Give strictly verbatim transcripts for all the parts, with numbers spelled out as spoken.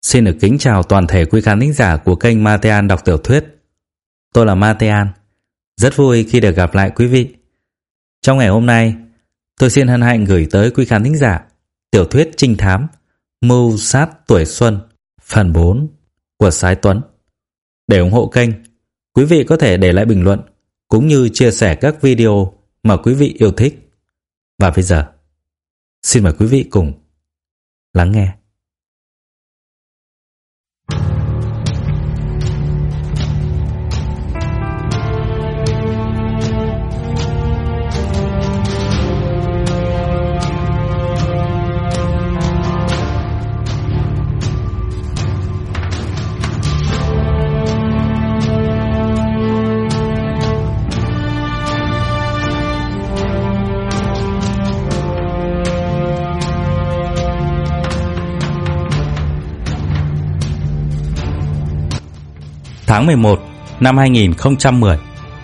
Xin được kính chào toàn thể quý khán thính giả của kênh Matean đọc tiểu thuyết. Tôi là Matean, rất vui khi được gặp lại quý vị. Trong ngày hôm nay, tôi xin hân hạnh gửi tới quý khán thính giả tiểu thuyết trinh thám Mưu sát tuổi xuân phần bốn của Sái Tuấn. Để ủng hộ kênh, quý vị có thể để lại bình luận cũng như chia sẻ các video mà quý vị yêu thích. Và bây giờ, xin mời quý vị cùng lắng nghe. Tháng mười một năm hai nghìn không trăm mười.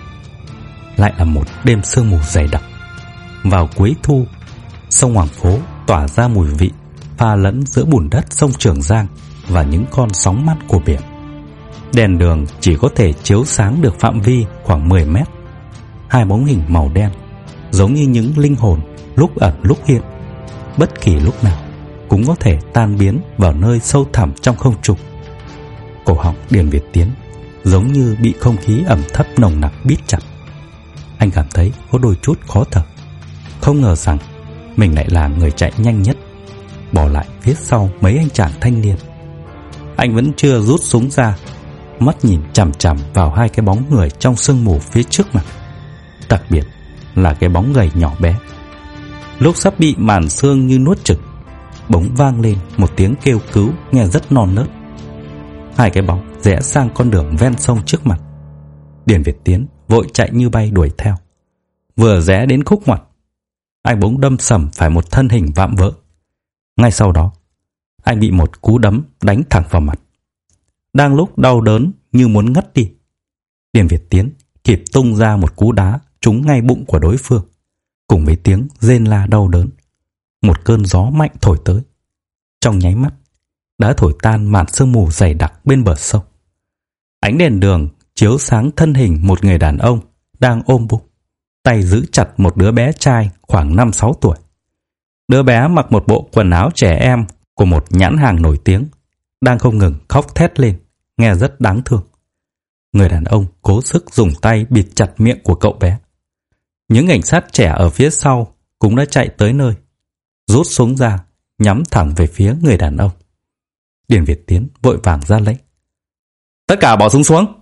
Lại là một đêm sương mù dày đặc. Vào cuối thu, sông Hoàng Phố tỏa ra mùi vị pha lẫn giữa bùn đất sông Trường Giang và những con sóng mát của biển. Đèn đường chỉ có thể chiếu sáng được phạm vi khoảng mười mét. Hai bóng hình màu đen giống như những linh hồn lúc ẩn lúc hiện, bất kỳ lúc nào cũng có thể tan biến vào nơi sâu thẳm trong không trung. Cổ họng Điền Việt Tiến giống như bị không khí ẩm thấp nồng nặc bít chặt. Anh cảm thấy có đôi chút khó thở. Không ngờ rằng mình lại là người chạy nhanh nhất, bỏ lại phía sau mấy anh chàng thanh niên. Anh vẫn chưa rút súng ra, mắt nhìn chằm chằm vào hai cái bóng người trong sương mù phía trước mặt, đặc biệt là cái bóng gầy nhỏ bé. Lúc sắp bị màn sương như nuốt chửng, bỗng vang lên một tiếng kêu cứu nghe rất non nớt. Hai cái bóng rẽ sang con đường ven sông trước mặt. Điền Việt Tiến vội chạy như bay đuổi theo. Vừa rẽ đến khúc ngoặt, anh bỗng đâm sầm phải một thân hình vạm vỡ. Ngay sau đó, anh bị một cú đấm đánh thẳng vào mặt. Đang lúc đau đớn như muốn ngất đi, Điền Việt Tiến kịp tung ra một cú đá trúng ngay bụng của đối phương. Cùng với tiếng rên la đau đớn, một cơn gió mạnh thổi tới. Trong nháy mắt đã thổi tan màn sương mù dày đặc bên bờ sông. Ánh đèn đường chiếu sáng thân hình một người đàn ông đang ôm bụng, tay giữ chặt một đứa bé trai khoảng năm sáu tuổi. Đứa bé mặc một bộ quần áo trẻ em của một nhãn hàng nổi tiếng, đang không ngừng khóc thét lên, nghe rất đáng thương. Người đàn ông cố sức dùng tay bịt chặt miệng của cậu bé. Những cảnh sát trẻ ở phía sau cũng đã chạy tới nơi, rút súng ra, nhắm thẳng về phía người đàn ông. Điền Việt Tiến vội vàng ra lệnh: tất cả bỏ súng xuống.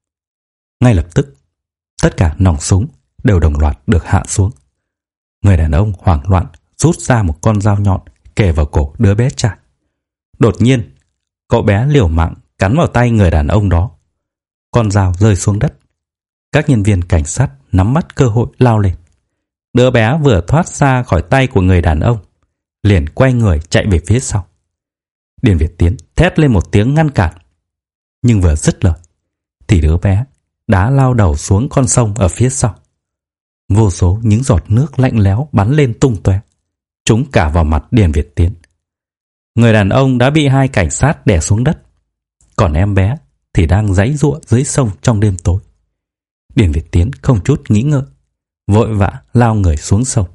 Ngay lập tức, tất cả nòng súng đều đồng loạt được hạ xuống. Người đàn ông hoảng loạn rút ra một con dao nhọn kề vào cổ đứa bé trai. Đột nhiên, cậu bé liều mạng cắn vào tay người đàn ông đó. Con dao rơi xuống đất. Các nhân viên cảnh sát nắm bắt cơ hội lao lên. Đứa bé vừa thoát ra khỏi tay của người đàn ông, liền quay người chạy về phía sau. Điền Việt Tiến thét lên một tiếng ngăn cản, nhưng vừa dứt lời thì đứa bé đã lao đầu xuống con sông ở phía sau. Vô số những giọt nước lạnh lẽo bắn lên tung tóe, trúng cả vào mặt Điền Việt Tiến. Người đàn ông đã bị hai cảnh sát đè xuống đất, còn em bé thì đang giãy giụa dưới sông trong đêm tối. Điền Việt Tiến không chút nghĩ ngợi, vội vã lao người xuống sông.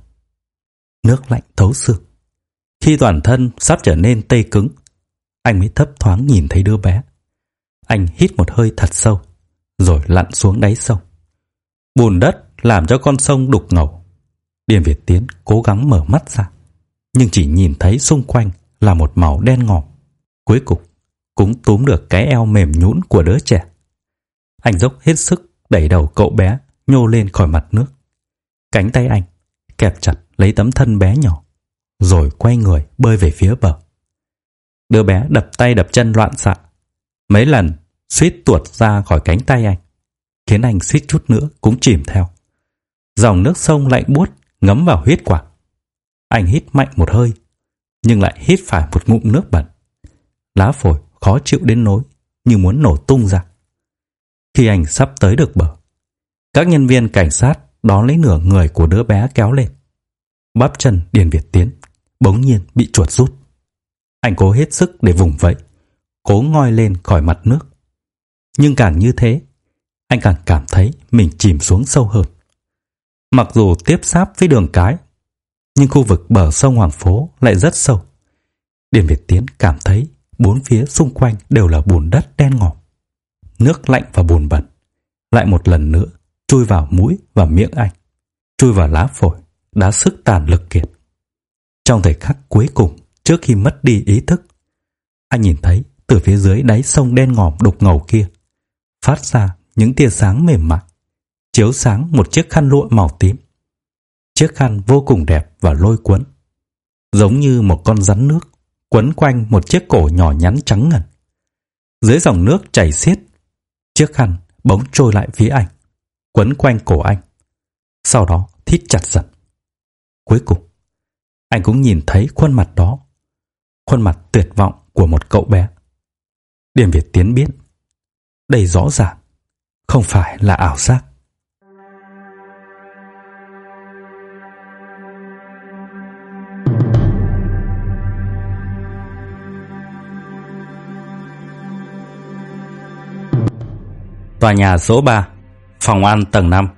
Nước lạnh thấu xương. Khi toàn thân sắp trở nên tê cứng, anh mới thấp thoáng nhìn thấy đứa bé. Anh hít một hơi thật sâu, rồi lặn xuống đáy sông. Bùn đất làm cho con sông đục ngầu. Điền Việt Tiến cố gắng mở mắt ra, nhưng chỉ nhìn thấy xung quanh là một màu đen ngòm. Cuối cùng cũng túm được cái eo mềm nhũn của đứa trẻ. Anh dốc hết sức đẩy đầu cậu bé nhô lên khỏi mặt nước. Cánh tay anh kẹp chặt lấy tấm thân bé nhỏ, rồi quay người bơi về phía bờ. Đứa bé đập tay đập chân loạn xạ, mấy lần suýt tuột ra khỏi cánh tay anh, khiến anh suýt chút nữa cũng chìm theo. Dòng nước sông lạnh buốt ngấm vào huyết quản. Anh hít mạnh một hơi, nhưng lại hít phải một ngụm nước bẩn. Lá phổi khó chịu đến nỗi như muốn nổ tung ra. Khi anh sắp tới được bờ, các nhân viên cảnh sát đón lấy nửa người của đứa bé kéo lên. Bắp chân Điền Việt Tiến bỗng nhiên bị chuột rút. Anh cố hết sức để vùng vẫy, cố ngoi lên khỏi mặt nước. Nhưng càng như thế, anh càng cảm thấy mình chìm xuống sâu hơn. Mặc dù tiếp giáp với đường cái, nhưng khu vực bờ sông Hoàng Phố lại rất sâu. Điền Việt Tiến cảm thấy bốn phía xung quanh đều là bùn đất đen ngòm. Nước lạnh và bùn bẩn lại một lần nữa chui vào mũi và miệng anh, chui vào lá phổi, đã sức tàn lực kiệt. Trong thời khắc cuối cùng trước khi mất đi ý thức, anh nhìn thấy từ phía dưới đáy sông đen ngòm đục ngầu kia phát ra những tia sáng mềm mại, chiếu sáng một chiếc khăn lụa màu tím. Chiếc khăn vô cùng đẹp và lôi cuốn, giống như một con rắn nước quấn quanh một chiếc cổ nhỏ nhắn trắng ngần. Dưới dòng nước chảy xiết, chiếc khăn bỗng trôi lại phía anh, quấn quanh cổ anh, sau đó thít chặt dần. Cuối cùng, anh cũng nhìn thấy khuôn mặt đó, khuôn mặt tuyệt vọng của một cậu bé. Điền Việt Tiến biết, đây rõ ràng không phải là ảo giác. Tòa nhà số ba, phòng ăn tầng năm.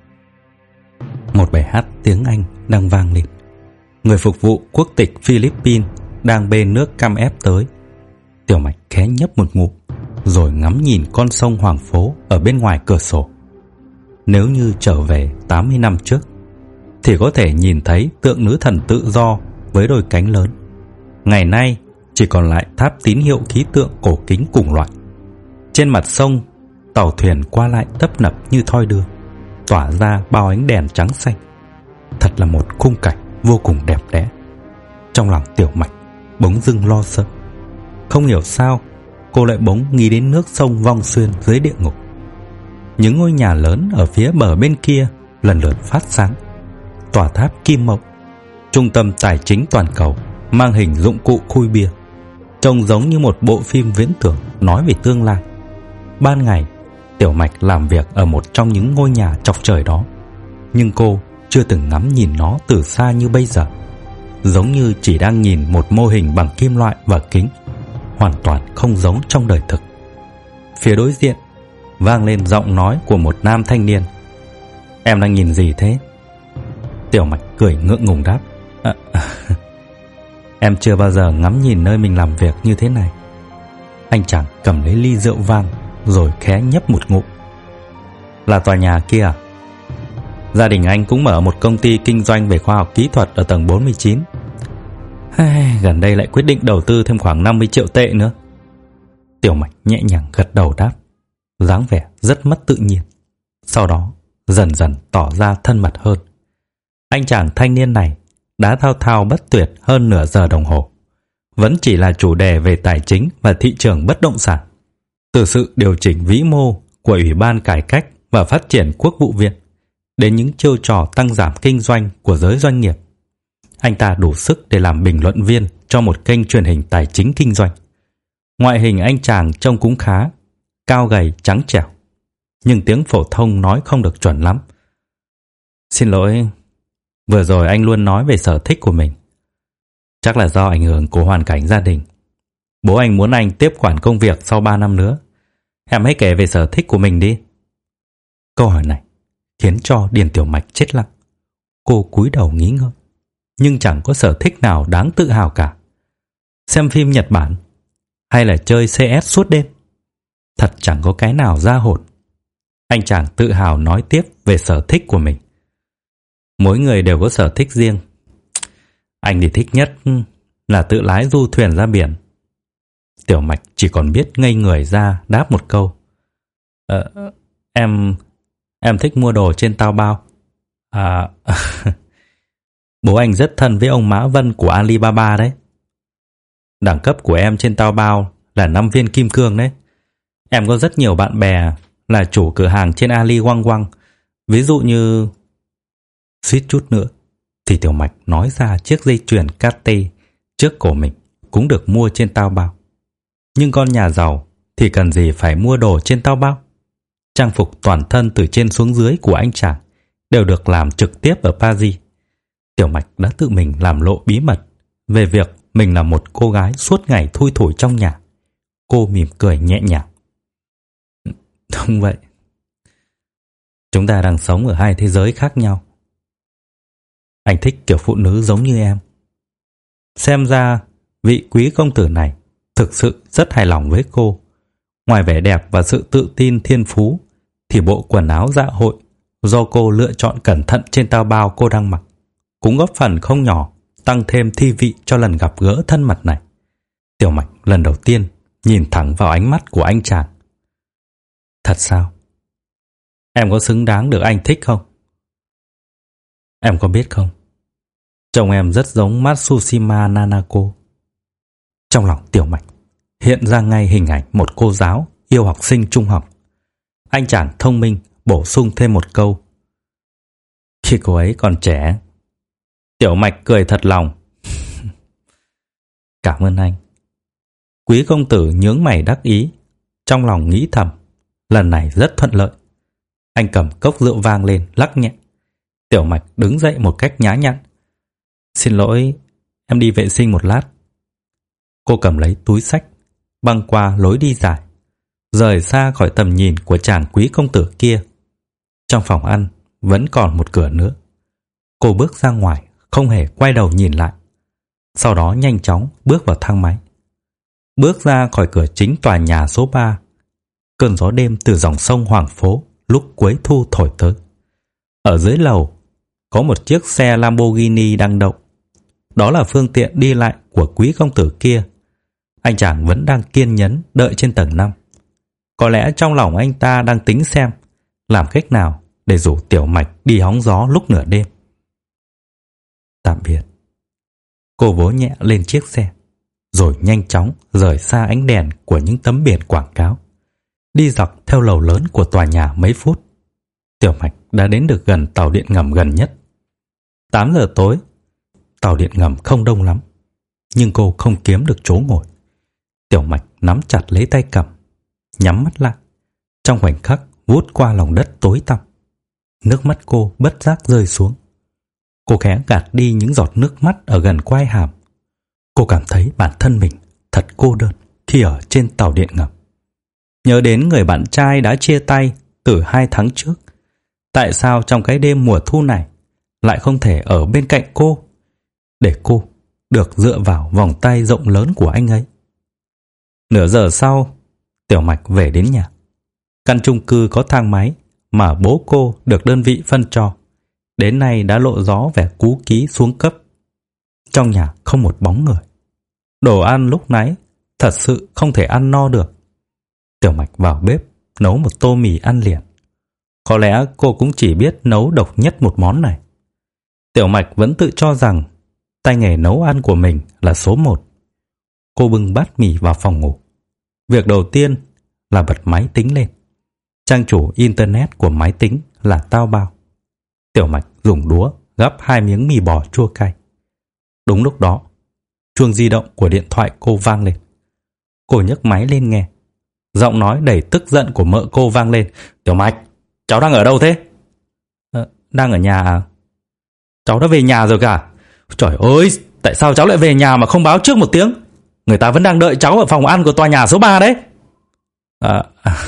Một bài hát tiếng Anh đang vang lên. Người phục vụ quốc tịch Philippines đang bê nước cam ép tới. Tiểu Mạch khẽ nhấp một ngụm, rồi ngắm nhìn con sông Hoàng Phố ở bên ngoài cửa sổ. Nếu như trở về tám mươi năm trước, thì có thể nhìn thấy tượng nữ thần tự do với đôi cánh lớn. Ngày nay chỉ còn lại tháp tín hiệu khí tượng cổ kính cùng loại. Trên mặt sông, tàu thuyền qua lại tấp nập như thoi đưa, tỏa ra bao ánh đèn trắng xanh. Thật là một khung cảnh vô cùng đẹp đẽ. Trong lòng Tiểu Mạch bỗng dưng lo sợ. Không hiểu sao cô lại bỗng nghĩ đến nước sông Vong Xuyên dưới địa ngục. Những ngôi nhà lớn ở phía bờ bên kia lần lượt phát sáng. Tòa tháp Kim Mộc, trung tâm tài chính toàn cầu, mang hình dụng cụ khui bia, trông giống như một bộ phim viễn tưởng nói về tương lai. Ban ngày, Tiểu Mạch làm việc ở một trong những ngôi nhà chọc trời đó, nhưng cô chưa từng ngắm nhìn nó từ xa như bây giờ, giống như chỉ đang nhìn một mô hình bằng kim loại và kính, hoàn toàn không giống trong đời thực. Phía đối diện vang lên giọng nói của một nam thanh niên. Em đang nhìn gì thế? Tiểu Mạch cười ngượng ngùng đáp, à, em chưa bao giờ ngắm nhìn nơi mình làm việc như thế này. Anh chàng cầm lấy ly rượu vang rồi khẽ nhấp một ngụm. Là tòa nhà kia à? Gia đình anh cũng mở một công ty kinh doanh về khoa học kỹ thuật ở tầng bốn mươi chín. Ai, gần đây lại quyết định đầu tư thêm khoảng năm mươi triệu tệ nữa. Tiểu Mạch nhẹ nhàng gật đầu đáp, dáng vẻ rất mất tự nhiên. Sau đó dần dần tỏ ra thân mật hơn. Anh chàng thanh niên này đã thao thao bất tuyệt hơn nửa giờ đồng hồ, vẫn chỉ là chủ đề về tài chính và thị trường bất động sản. Từ sự điều chỉnh vĩ mô của Ủy ban Cải cách và Phát triển Quốc vụ viện đến những chiêu trò tăng giảm kinh doanh của giới doanh nghiệp, anh ta đủ sức để làm bình luận viên cho một kênh truyền hình tài chính kinh doanh. Ngoại hình anh chàng trông cũng khá, cao gầy trắng trẻo, nhưng tiếng phổ thông nói không được chuẩn lắm. Xin lỗi, vừa rồi anh luôn nói về sở thích của mình. Chắc là do ảnh hưởng của hoàn cảnh gia đình. Bố anh muốn anh tiếp quản công việc sau ba năm nữa. Em hãy kể về sở thích của mình đi. Câu hỏi này khiến cho Điền Tiểu Mạch chết lặng. Cô cúi đầu nghĩ ngợi, nhưng chẳng có sở thích nào đáng tự hào cả. Xem phim Nhật Bản hay là chơi xê ét suốt đêm, thật chẳng có cái nào ra hồn. Anh chàng tự hào nói tiếp về sở thích của mình. Mỗi người đều có sở thích riêng. Anh thì thích nhất là tự lái du thuyền ra biển. Tiểu Mạch chỉ còn biết ngây người ra đáp một câu. Ờ, em... em thích mua đồ trên Taobao. À... Bố anh rất thân với ông Mã Vân của Alibaba đấy. Đẳng cấp của em trên Taobao là năm viên kim cương đấy. Em có rất nhiều bạn bè là chủ cửa hàng trên Ali Wang Wang. Ví dụ như... Suýt chút nữa thì Tiểu Mạch nói ra chiếc dây chuyền Cartier trước cổ mình cũng được mua trên Taobao. Nhưng con nhà giàu thì cần gì phải mua đồ trên Taobao. Trang phục toàn thân từ trên xuống dưới của anh chàng đều được làm trực tiếp ở Paris. Tiểu Mạch đã tự mình làm lộ bí mật về việc mình là một cô gái suốt ngày thui thủi trong nhà. Cô mỉm cười nhẹ nhàng. Đúng vậy. Chúng ta đang sống ở hai thế giới khác nhau. Anh thích kiểu phụ nữ giống như em. Xem ra vị quý công tử này thực sự rất hài lòng với cô. Ngoài vẻ đẹp và sự tự tin thiên phú, thì bộ quần áo dạ hội do cô lựa chọn cẩn thận trên tao bao cô đang mặc cũng góp phần không nhỏ tăng thêm thi vị cho lần gặp gỡ thân mật này. Tiểu Mạch lần đầu tiên nhìn thẳng vào ánh mắt của anh chàng. Thật sao? Em có xứng đáng được anh thích không? Em có biết không, trông em rất giống Matsushima Nanako. Trong lòng Tiểu Mạch hiện ra ngay hình ảnh một cô giáo yêu học sinh trung học. Anh chàng thông minh bổ sung thêm một câu. Khi cô ấy còn trẻ. Tiểu Mạch cười thật lòng. Cảm ơn anh. Quý công tử nhướng mày đắc ý, trong lòng nghĩ thầm, lần này rất thuận lợi. Anh cầm cốc rượu vang lên lắc nhẹ. Tiểu Mạch đứng dậy một cách nhã nhặn. Xin lỗi, em đi vệ sinh một lát. Cô cầm lấy túi xách, băng qua lối đi dài, rời xa khỏi tầm nhìn của chàng quý công tử kia. Trong phòng ăn vẫn còn một cửa nữa. Cô bước ra ngoài, không hề quay đầu nhìn lại. Sau đó nhanh chóng bước vào thang máy. Bước ra khỏi cửa chính tòa nhà số ba, cơn gió đêm từ dòng sông Hoàng Phố lúc cuối thu thổi tới. Ở dưới lầu có một chiếc xe Lamborghini đang đậu. Đó là phương tiện đi lại của quý công tử kia. Anh chàng vẫn đang kiên nhẫn đợi trên tầng năm. Có lẽ trong lòng anh ta đang tính xem làm cách nào để rủ Tiểu Mạch đi hóng gió lúc nửa đêm. Tạm biệt. Cô vỗ nhẹ lên chiếc xe, rồi nhanh chóng rời xa ánh đèn của những tấm biển quảng cáo. Đi dọc theo lầu lớn của tòa nhà mấy phút, Tiểu Mạch đã đến được gần tàu điện ngầm gần nhất. tám giờ tối, tàu điện ngầm không đông lắm, nhưng cô không kiếm được chỗ ngồi. Tiểu Mạch nắm chặt lấy tay cầm, nhắm mắt lại. Trong khoảnh khắc vút qua lòng đất tối tăm, nước mắt cô bất giác rơi xuống. Cô khẽ gạt đi những giọt nước mắt ở gần quai hàm. Cô cảm thấy bản thân mình thật cô đơn khi ở trên tàu điện ngầm. Nhớ đến người bạn trai đã chia tay từ hai tháng trước. Tại sao trong cái đêm mùa thu này lại không thể ở bên cạnh cô, để cô được dựa vào vòng tay rộng lớn của anh ấy? Nửa giờ sau, Tiểu Mạch về đến nhà. Căn chung cư có thang máy mà bố cô được đơn vị phân cho, đến nay đã lộ rõ vẻ cũ kỹ xuống cấp. Trong nhà không một bóng người. Đồ ăn lúc nãy thật sự không thể ăn no được. Tiểu Mạch vào bếp nấu một tô mì ăn liền. Có lẽ cô cũng chỉ biết nấu độc nhất một món này. Tiểu Mạch vẫn tự cho rằng tay nghề nấu ăn của mình là số một. Cô bưng bát mì vào phòng ngủ. Việc đầu tiên là bật máy tính lên. Trang chủ internet của máy tính là Taobao. Tiểu Mạch dùng đũa gắp hai miếng mì bò chua cay. Đúng lúc đó, chuông di động của điện thoại cô vang lên. Cô nhấc máy lên nghe. Giọng nói đầy tức giận của mợ cô vang lên. Tiểu Mạch, cháu đang ở đâu thế? À, đang ở nhà à? Cháu đã về nhà rồi cả. Trời ơi, tại sao cháu lại về nhà mà không báo trước một tiếng? Người ta vẫn đang đợi cháu ở phòng ăn của tòa nhà số ba đấy. À,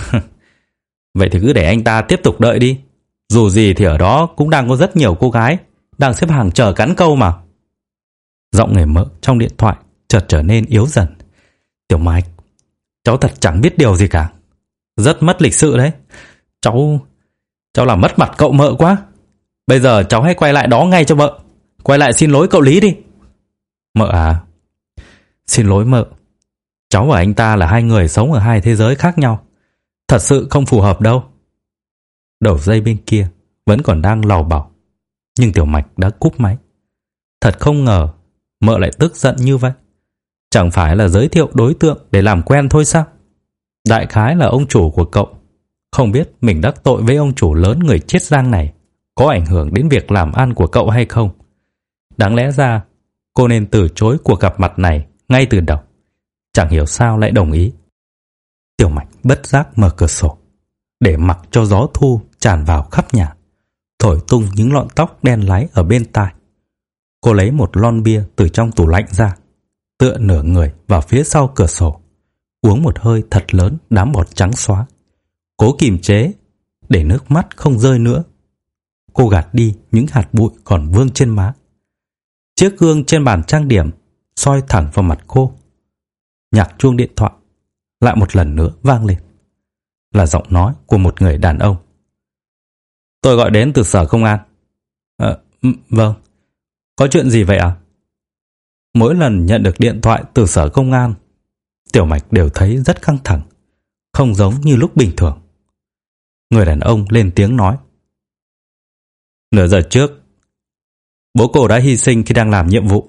vậy thì cứ để anh ta tiếp tục đợi đi. Dù gì thì ở đó cũng đang có rất nhiều cô gái đang xếp hàng chờ cắn câu mà. Giọng người mợ trong điện thoại chợt trở nên yếu dần. Tiểu Mạch, cháu thật chẳng biết điều gì cả. Rất mất lịch sự đấy. Cháu... Cháu làm mất mặt cậu mợ quá. Bây giờ cháu hãy quay lại đó ngay cho mợ. Quay lại xin lỗi cậu Lý đi. Mợ à? Xin lỗi mợ. Cháu và anh ta là hai người sống ở hai thế giới khác nhau. Thật sự không phù hợp đâu. Đầu dây bên kia vẫn còn đang lầu bầu, nhưng Tiểu Mạch đã cúp máy. Thật không ngờ mợ lại tức giận như vậy. Chẳng phải là giới thiệu đối tượng để làm quen thôi sao? Đại khái là ông chủ của cậu không biết mình đắc tội với ông chủ lớn người Chiết Giang này có ảnh hưởng đến việc làm ăn của cậu hay không. Đáng lẽ ra cô nên từ chối cuộc gặp mặt này ngay từ đầu. Chẳng hiểu sao lại đồng ý. Tiểu Mạch bất giác mở cửa sổ để mặc cho gió thu tràn vào khắp nhà, thổi tung những lọn tóc đen láy ở bên tai. Cô lấy một lon bia từ trong tủ lạnh ra, tựa nửa người vào phía sau cửa sổ, uống một hơi thật lớn đám bọt trắng xóa, cố kiềm chế để nước mắt không rơi nữa. Cô gạt đi những hạt bụi còn vương trên má. Chiếc gương trên bàn trang điểm soi thẳng vào mặt cô. Nhạc chuông điện thoại lại một lần nữa vang lên, là giọng nói của một người đàn ông. Tôi gọi đến từ sở công an. À, vâng, có chuyện gì vậy ạ? À? Mỗi lần nhận được điện thoại từ sở công an, Tiểu Mạch đều thấy rất căng thẳng, không giống như lúc bình thường. Người đàn ông lên tiếng nói. Nửa giờ trước, bố cô đã hy sinh khi đang làm nhiệm vụ.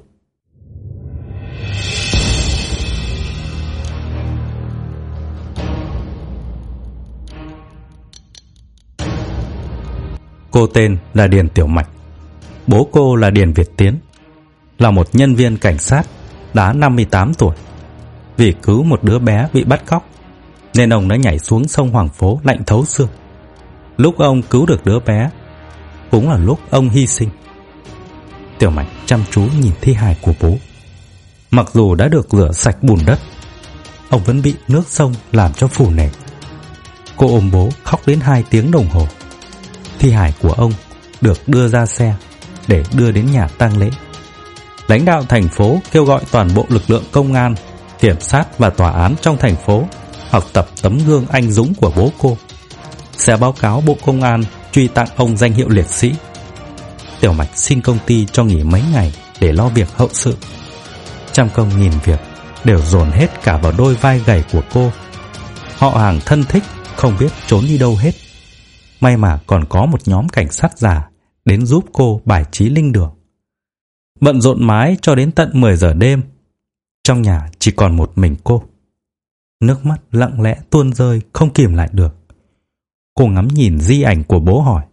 Cô tên là Điền Tiểu Mạch. Bố cô là Điền Việt Tiến, là một nhân viên cảnh sát đã năm mươi tám tuổi. Vì cứu một đứa bé bị bắt cóc nên ông đã nhảy xuống sông Hoàng Phố lạnh thấu xương. Lúc ông cứu được đứa bé cũng là lúc ông hy sinh. Tiểu Mạch chăm chú nhìn thi hài của bố. Mặc dù đã được rửa sạch bùn đất, ông vẫn bị nước sông làm cho phù nề. Cô ôm bố khóc đến hai tiếng đồng hồ. Thi hài của ông được đưa ra xe để đưa đến nhà tang lễ. Lãnh đạo thành phố kêu gọi toàn bộ lực lượng công an, kiểm sát và tòa án trong thành phố học tập tấm gương anh dũng của bố cô. Sẽ báo cáo Bộ Công an truy tặng ông danh hiệu liệt sĩ. Tiểu Mạch xin công ty cho nghỉ mấy ngày để lo việc hậu sự. Trăm công nghìn việc đều dồn hết cả vào đôi vai gầy của cô. Họ hàng thân thích không biết trốn đi đâu hết. May mà còn có một nhóm cảnh sát già đến giúp cô bài trí linh đường. Bận rộn mãi cho đến tận mười giờ đêm. Trong nhà chỉ còn một mình cô. Nước mắt lặng lẽ tuôn rơi không kìm lại được. Cô ngắm nhìn di ảnh của bố hỏi.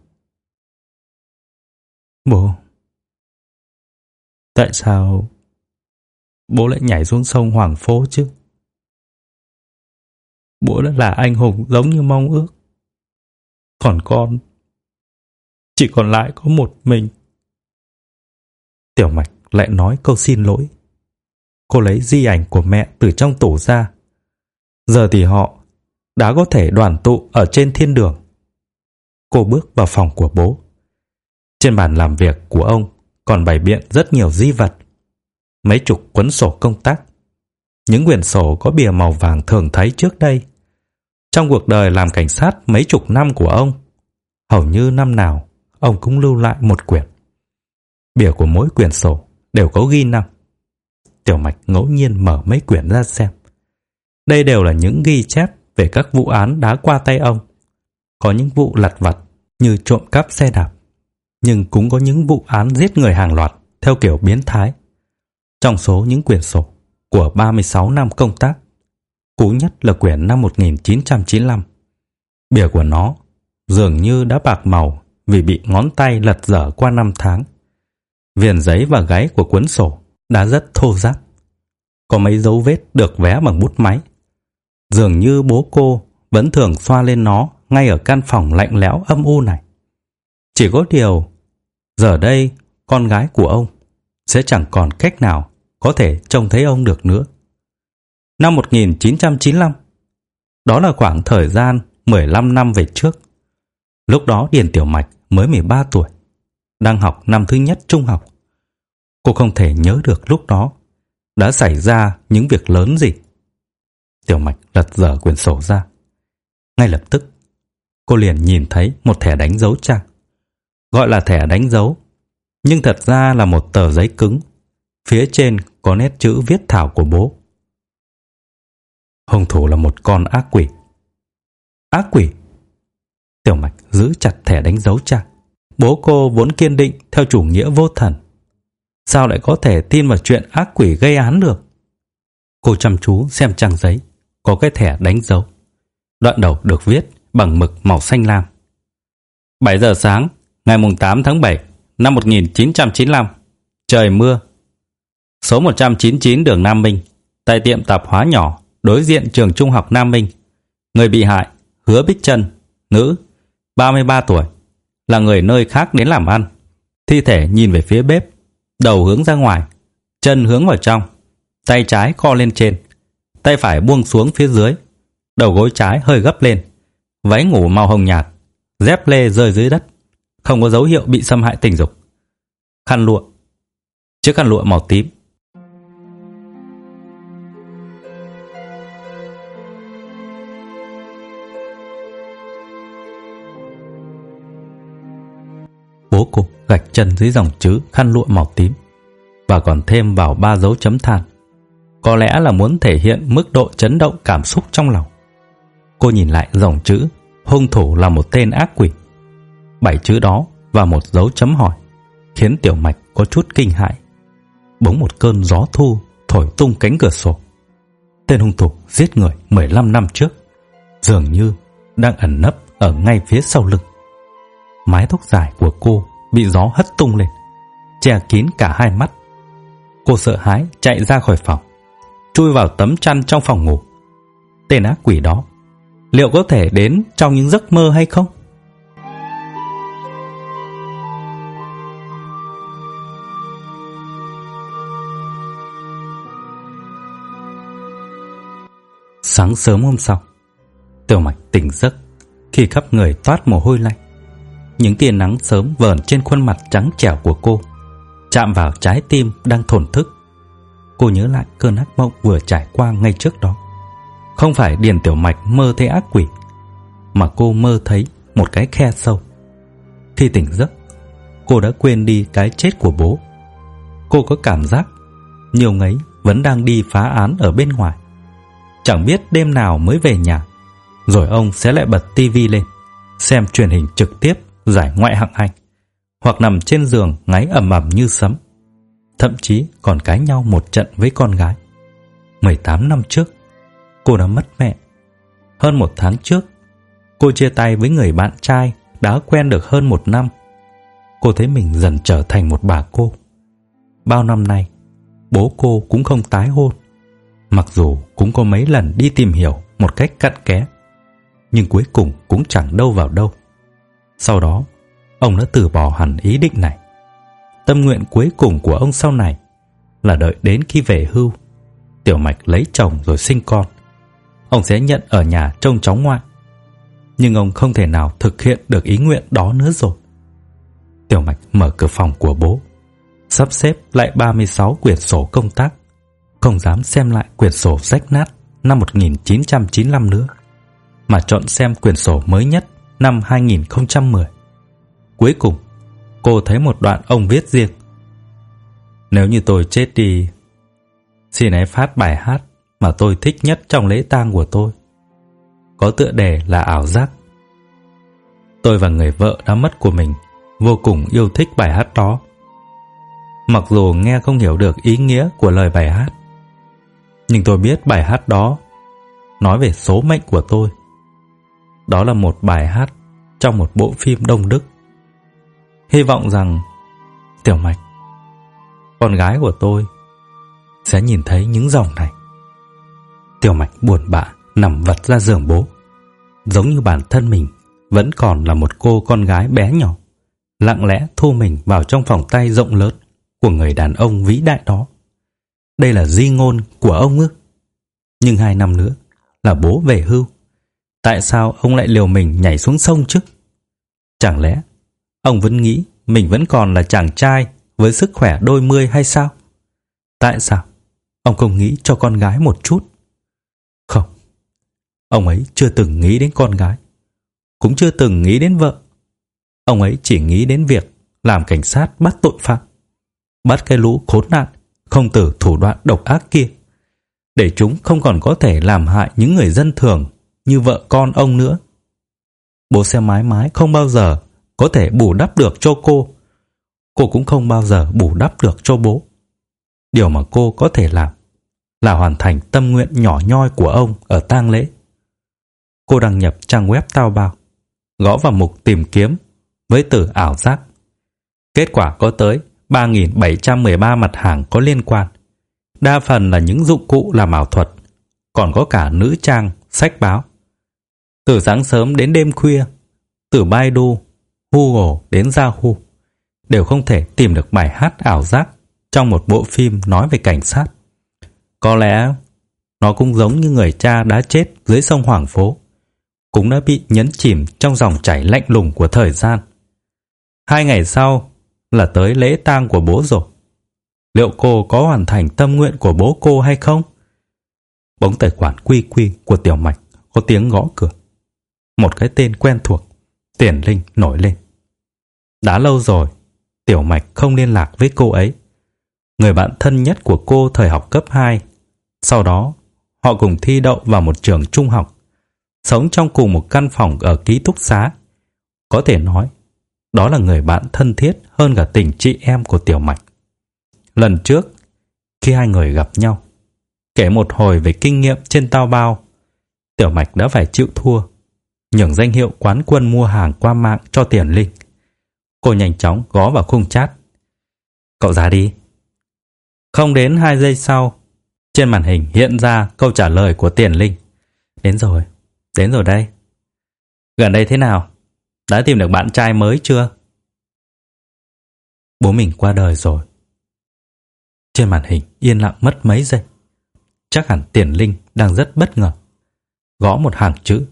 Bố, tại sao bố lại nhảy xuống sông Hoàng Phố chứ? Bố đã là anh hùng giống như mong ước. Còn con chỉ còn lại có một mình. Tiểu Mạch lại nói câu xin lỗi. Cô lấy di ảnh của mẹ từ trong tủ ra. Giờ thì họ đã có thể đoàn tụ ở trên thiên đường. Cô bước vào phòng của bố. Trên bàn làm việc của ông còn bày biện rất nhiều di vật. Mấy chục cuốn sổ công tác. Những quyển sổ có bìa màu vàng thường thấy trước đây. Trong cuộc đời làm cảnh sát mấy chục năm của ông, hầu như năm nào ông cũng lưu lại một quyển. Bìa của mỗi quyển sổ đều có ghi năm. Tiểu Mạch ngẫu nhiên mở mấy quyển ra xem. Đây đều là những ghi chép về các vụ án đã qua tay ông. Có những vụ lặt vặt như trộm cắp xe đạp, nhưng cũng có những vụ án giết người hàng loạt theo kiểu biến thái. Trong số những quyển sổ của ba mươi sáu năm công tác, cũ nhất là quyển năm một nghìn chín trăm chín mươi lăm. Bìa của nó dường như đã bạc màu vì bị ngón tay lật dở qua năm tháng. Viền giấy và gáy của cuốn sổ đã rất thô ráp. Có mấy dấu vết được vẽ bằng bút máy. Dường như bố cô vẫn thường xoa lên nó ngay ở căn phòng lạnh lẽo âm u này. Chỉ có điều, giờ đây con gái của ông sẽ chẳng còn cách nào có thể trông thấy ông được nữa. Năm một nghìn chín trăm chín mươi lăm, đó là khoảng thời gian mười lăm năm về trước. Lúc đó Điền Tiểu Mạch mới mười ba tuổi, đang học năm thứ nhất trung học. Cô không thể nhớ được lúc đó đã xảy ra những việc lớn gì. Tiểu Mạch lật dở quyển sổ ra. Ngay lập tức, cô liền nhìn thấy một thẻ đánh dấu trang. Gọi là thẻ đánh dấu, nhưng thật ra là một tờ giấy cứng. Phía trên có nét chữ viết thảo của bố. Hung thủ là một con ác quỷ. Ác quỷ? Tiểu Mạch giữ chặt thẻ đánh dấu trang. Bố cô vốn kiên định theo chủ nghĩa vô thần. Sao lại có thể tin vào chuyện ác quỷ gây án được? Cô chăm chú xem trang giấy, có cái thẻ đánh dấu. Đoạn đầu được viết bằng mực màu xanh lam. bảy giờ sáng, ngày tám tháng bảy năm một nghìn chín trăm chín mươi lăm. Trời mưa. Số một trăm chín mươi chín đường Nam Minh, tại tiệm tạp hóa nhỏ đối diện trường trung học Nam Minh. Người bị hại Hứa Bích Trân, nữ, ba mươi ba tuổi, là người nơi khác đến làm ăn. Thi thể nhìn về phía bếp, đầu hướng ra ngoài, chân hướng vào trong, tay trái co lên trên, tay phải buông xuống phía dưới, đầu gối trái hơi gấp lên, váy ngủ màu hồng nhạt, dép lê rơi dưới đất, không có dấu hiệu bị xâm hại tình dục. Khăn lụa, chiếc khăn lụa màu tím. Bố cô gạch chân dưới dòng chữ khăn lụa màu tím và còn thêm vào ba dấu chấm than. Có lẽ là muốn thể hiện mức độ chấn động cảm xúc trong lòng. Cô nhìn lại dòng chữ hung thủ là một tên ác quỷ. Bảy chữ đó và một dấu chấm hỏi khiến Tiểu Mạch có chút kinh hãi. Bỗng một cơn gió thu thổi tung cánh cửa sổ. Tên hung thủ giết người mười lăm năm trước dường như đang ẩn nấp ở ngay phía sau lưng. Mái tóc dài của cô bị gió hất tung lên, che kín cả hai mắt. Cô sợ hãi chạy ra khỏi phòng, chui vào tấm chăn trong phòng ngủ. Tên ác quỷ đó liệu có thể đến trong những giấc mơ hay không? Sáng sớm hôm sau, Tiểu Mạch tỉnh giấc khi khắp người toát mồ hôi lạnh. Những tia nắng sớm vờn trên khuôn mặt trắng trẻo của cô, chạm vào trái tim đang thổn thức. Cô nhớ lại cơn ác mộng vừa trải qua ngay trước đó. Không phải Điền Tiểu Mạch mơ thấy ác quỷ, mà cô mơ thấy một cái khe sâu. Khi tỉnh giấc, cô đã quên đi cái chết của bố. Cô có cảm giác nhiều ngấy vẫn đang đi phá án ở bên ngoài. Chẳng biết đêm nào mới về nhà, rồi ông sẽ lại bật tivi lên, xem truyền hình trực tiếp giải ngoại hạng Anh, hoặc nằm trên giường ngáy ầm ầm như sấm. Thậm chí còn cãi nhau một trận với con gái. mười tám năm trước, cô đã mất mẹ. Hơn một tháng trước, cô chia tay với người bạn trai đã quen được hơn một năm. Cô thấy mình dần trở thành một bà cô. Bao năm nay, bố cô cũng không tái hôn, mặc dù cũng có mấy lần đi tìm hiểu một cách cặn kẽ, nhưng cuối cùng cũng chẳng đâu vào đâu. Sau đó, ông đã từ bỏ hẳn ý định này. Tâm nguyện cuối cùng của ông sau này là đợi đến khi về hưu, Tiểu Mạch lấy chồng rồi sinh con, ông sẽ nhận ở nhà trông cháu ngoại. Nhưng ông không thể nào thực hiện được ý nguyện đó nữa rồi. Tiểu Mạch mở cửa phòng của bố, sắp xếp lại ba mươi sáu quyển sổ công tác, không dám xem lại quyển sổ rách nát năm một nghìn chín trăm chín mươi lăm nữa, mà chọn xem quyển sổ mới nhất năm hai nghìn không trăm mười. Cuối cùng, cô thấy một đoạn ông viết riêng: Nếu như tôi chết đi, xin hãy phát bài hát mà tôi thích nhất trong lễ tang của tôi. Có tựa đề là Ảo Giác. Tôi và người vợ đã mất của mình vô cùng yêu thích bài hát đó. Mặc dù nghe không hiểu được ý nghĩa của lời bài hát, nhưng tôi biết bài hát đó nói về số mệnh của tôi. Đó là một bài hát trong một bộ phim Đông Đức. Hy vọng rằng Tiểu Mạch, con gái của tôi, sẽ nhìn thấy những dòng này. Tiểu Mạch buồn bã nằm vật ra giường bố, giống như bản thân mình vẫn còn là một cô con gái bé nhỏ, lặng lẽ thu mình vào trong vòng tay rộng lớn của người đàn ông vĩ đại đó. Đây là di ngôn của ông ư? Nhưng hai năm nữa là bố về hưu. Tại sao ông lại liều mình nhảy xuống sông chứ? Chẳng lẽ ông vẫn nghĩ mình vẫn còn là chàng trai với sức khỏe đôi mươi hay sao? Tại sao ông không nghĩ cho con gái một chút? Không, ông ấy chưa từng nghĩ đến con gái, cũng chưa từng nghĩ đến vợ. Ông ấy chỉ nghĩ đến việc làm cảnh sát bắt tội phạm, bắt cái lũ khốn nạn không từ thủ đoạn độc ác kia, để chúng không còn có thể làm hại những người dân thường như vợ con ông nữa. Bố sẽ mãi mãi không bao giờ có thể bù đắp được cho cô. Cô cũng không bao giờ bù đắp được cho bố. Điều mà cô có thể làm là hoàn thành tâm nguyện nhỏ nhoi của ông ở tang lễ. Cô đăng nhập trang web Taobao, gõ vào mục tìm kiếm với từ ảo giác. Kết quả có tới ba nghìn bảy trăm mười ba mặt hàng có liên quan. Đa phần là những dụng cụ làm ảo thuật, còn có cả nữ trang, sách báo. Từ sáng sớm đến đêm khuya, từ Baidu, Google đến Yahoo, đều không thể tìm được bài hát ảo giác trong một bộ phim nói về cảnh sát. Có lẽ Nó cũng giống như người cha đã chết dưới sông Hoàng Phố, cũng đã bị nhấn chìm trong dòng chảy lạnh lùng của thời gian. Hai ngày sau là tới lễ tang của bố rồi. Liệu cô có hoàn thành tâm nguyện của bố cô hay không? Bỗng tài khoản quy quy của Tiểu Mạch có tiếng gõ cửa. Một cái tên quen thuộc, Tiền Linh, nổi lên. Đã lâu rồi Tiểu Mạch không liên lạc với cô ấy, người bạn thân nhất của cô thời học cấp hai. Sau đó họ cùng thi đậu vào một trường trung học, sống trong cùng một căn phòng ở ký túc xá. Có thể nói đó là người bạn thân thiết hơn cả tình chị em của Tiểu Mạch. Lần trước khi hai người gặp nhau, kể một hồi về kinh nghiệm trên tao bao, Tiểu Mạch đã phải chịu thua, nhường danh hiệu quán quân mua hàng qua mạng cho Tiền Linh. Cô nhanh chóng gõ vào khung chat. Cậu ra đi. Không đến hai giây sau, trên màn hình hiện ra câu trả lời của Tiền Linh. Đến rồi, đến rồi đây. Gần đây thế nào? Đã tìm được bạn trai mới chưa? Bố mình qua đời rồi. Trên màn hình yên lặng mất mấy giây. Chắc hẳn Tiền Linh đang rất bất ngờ. Gõ một hàng chữ.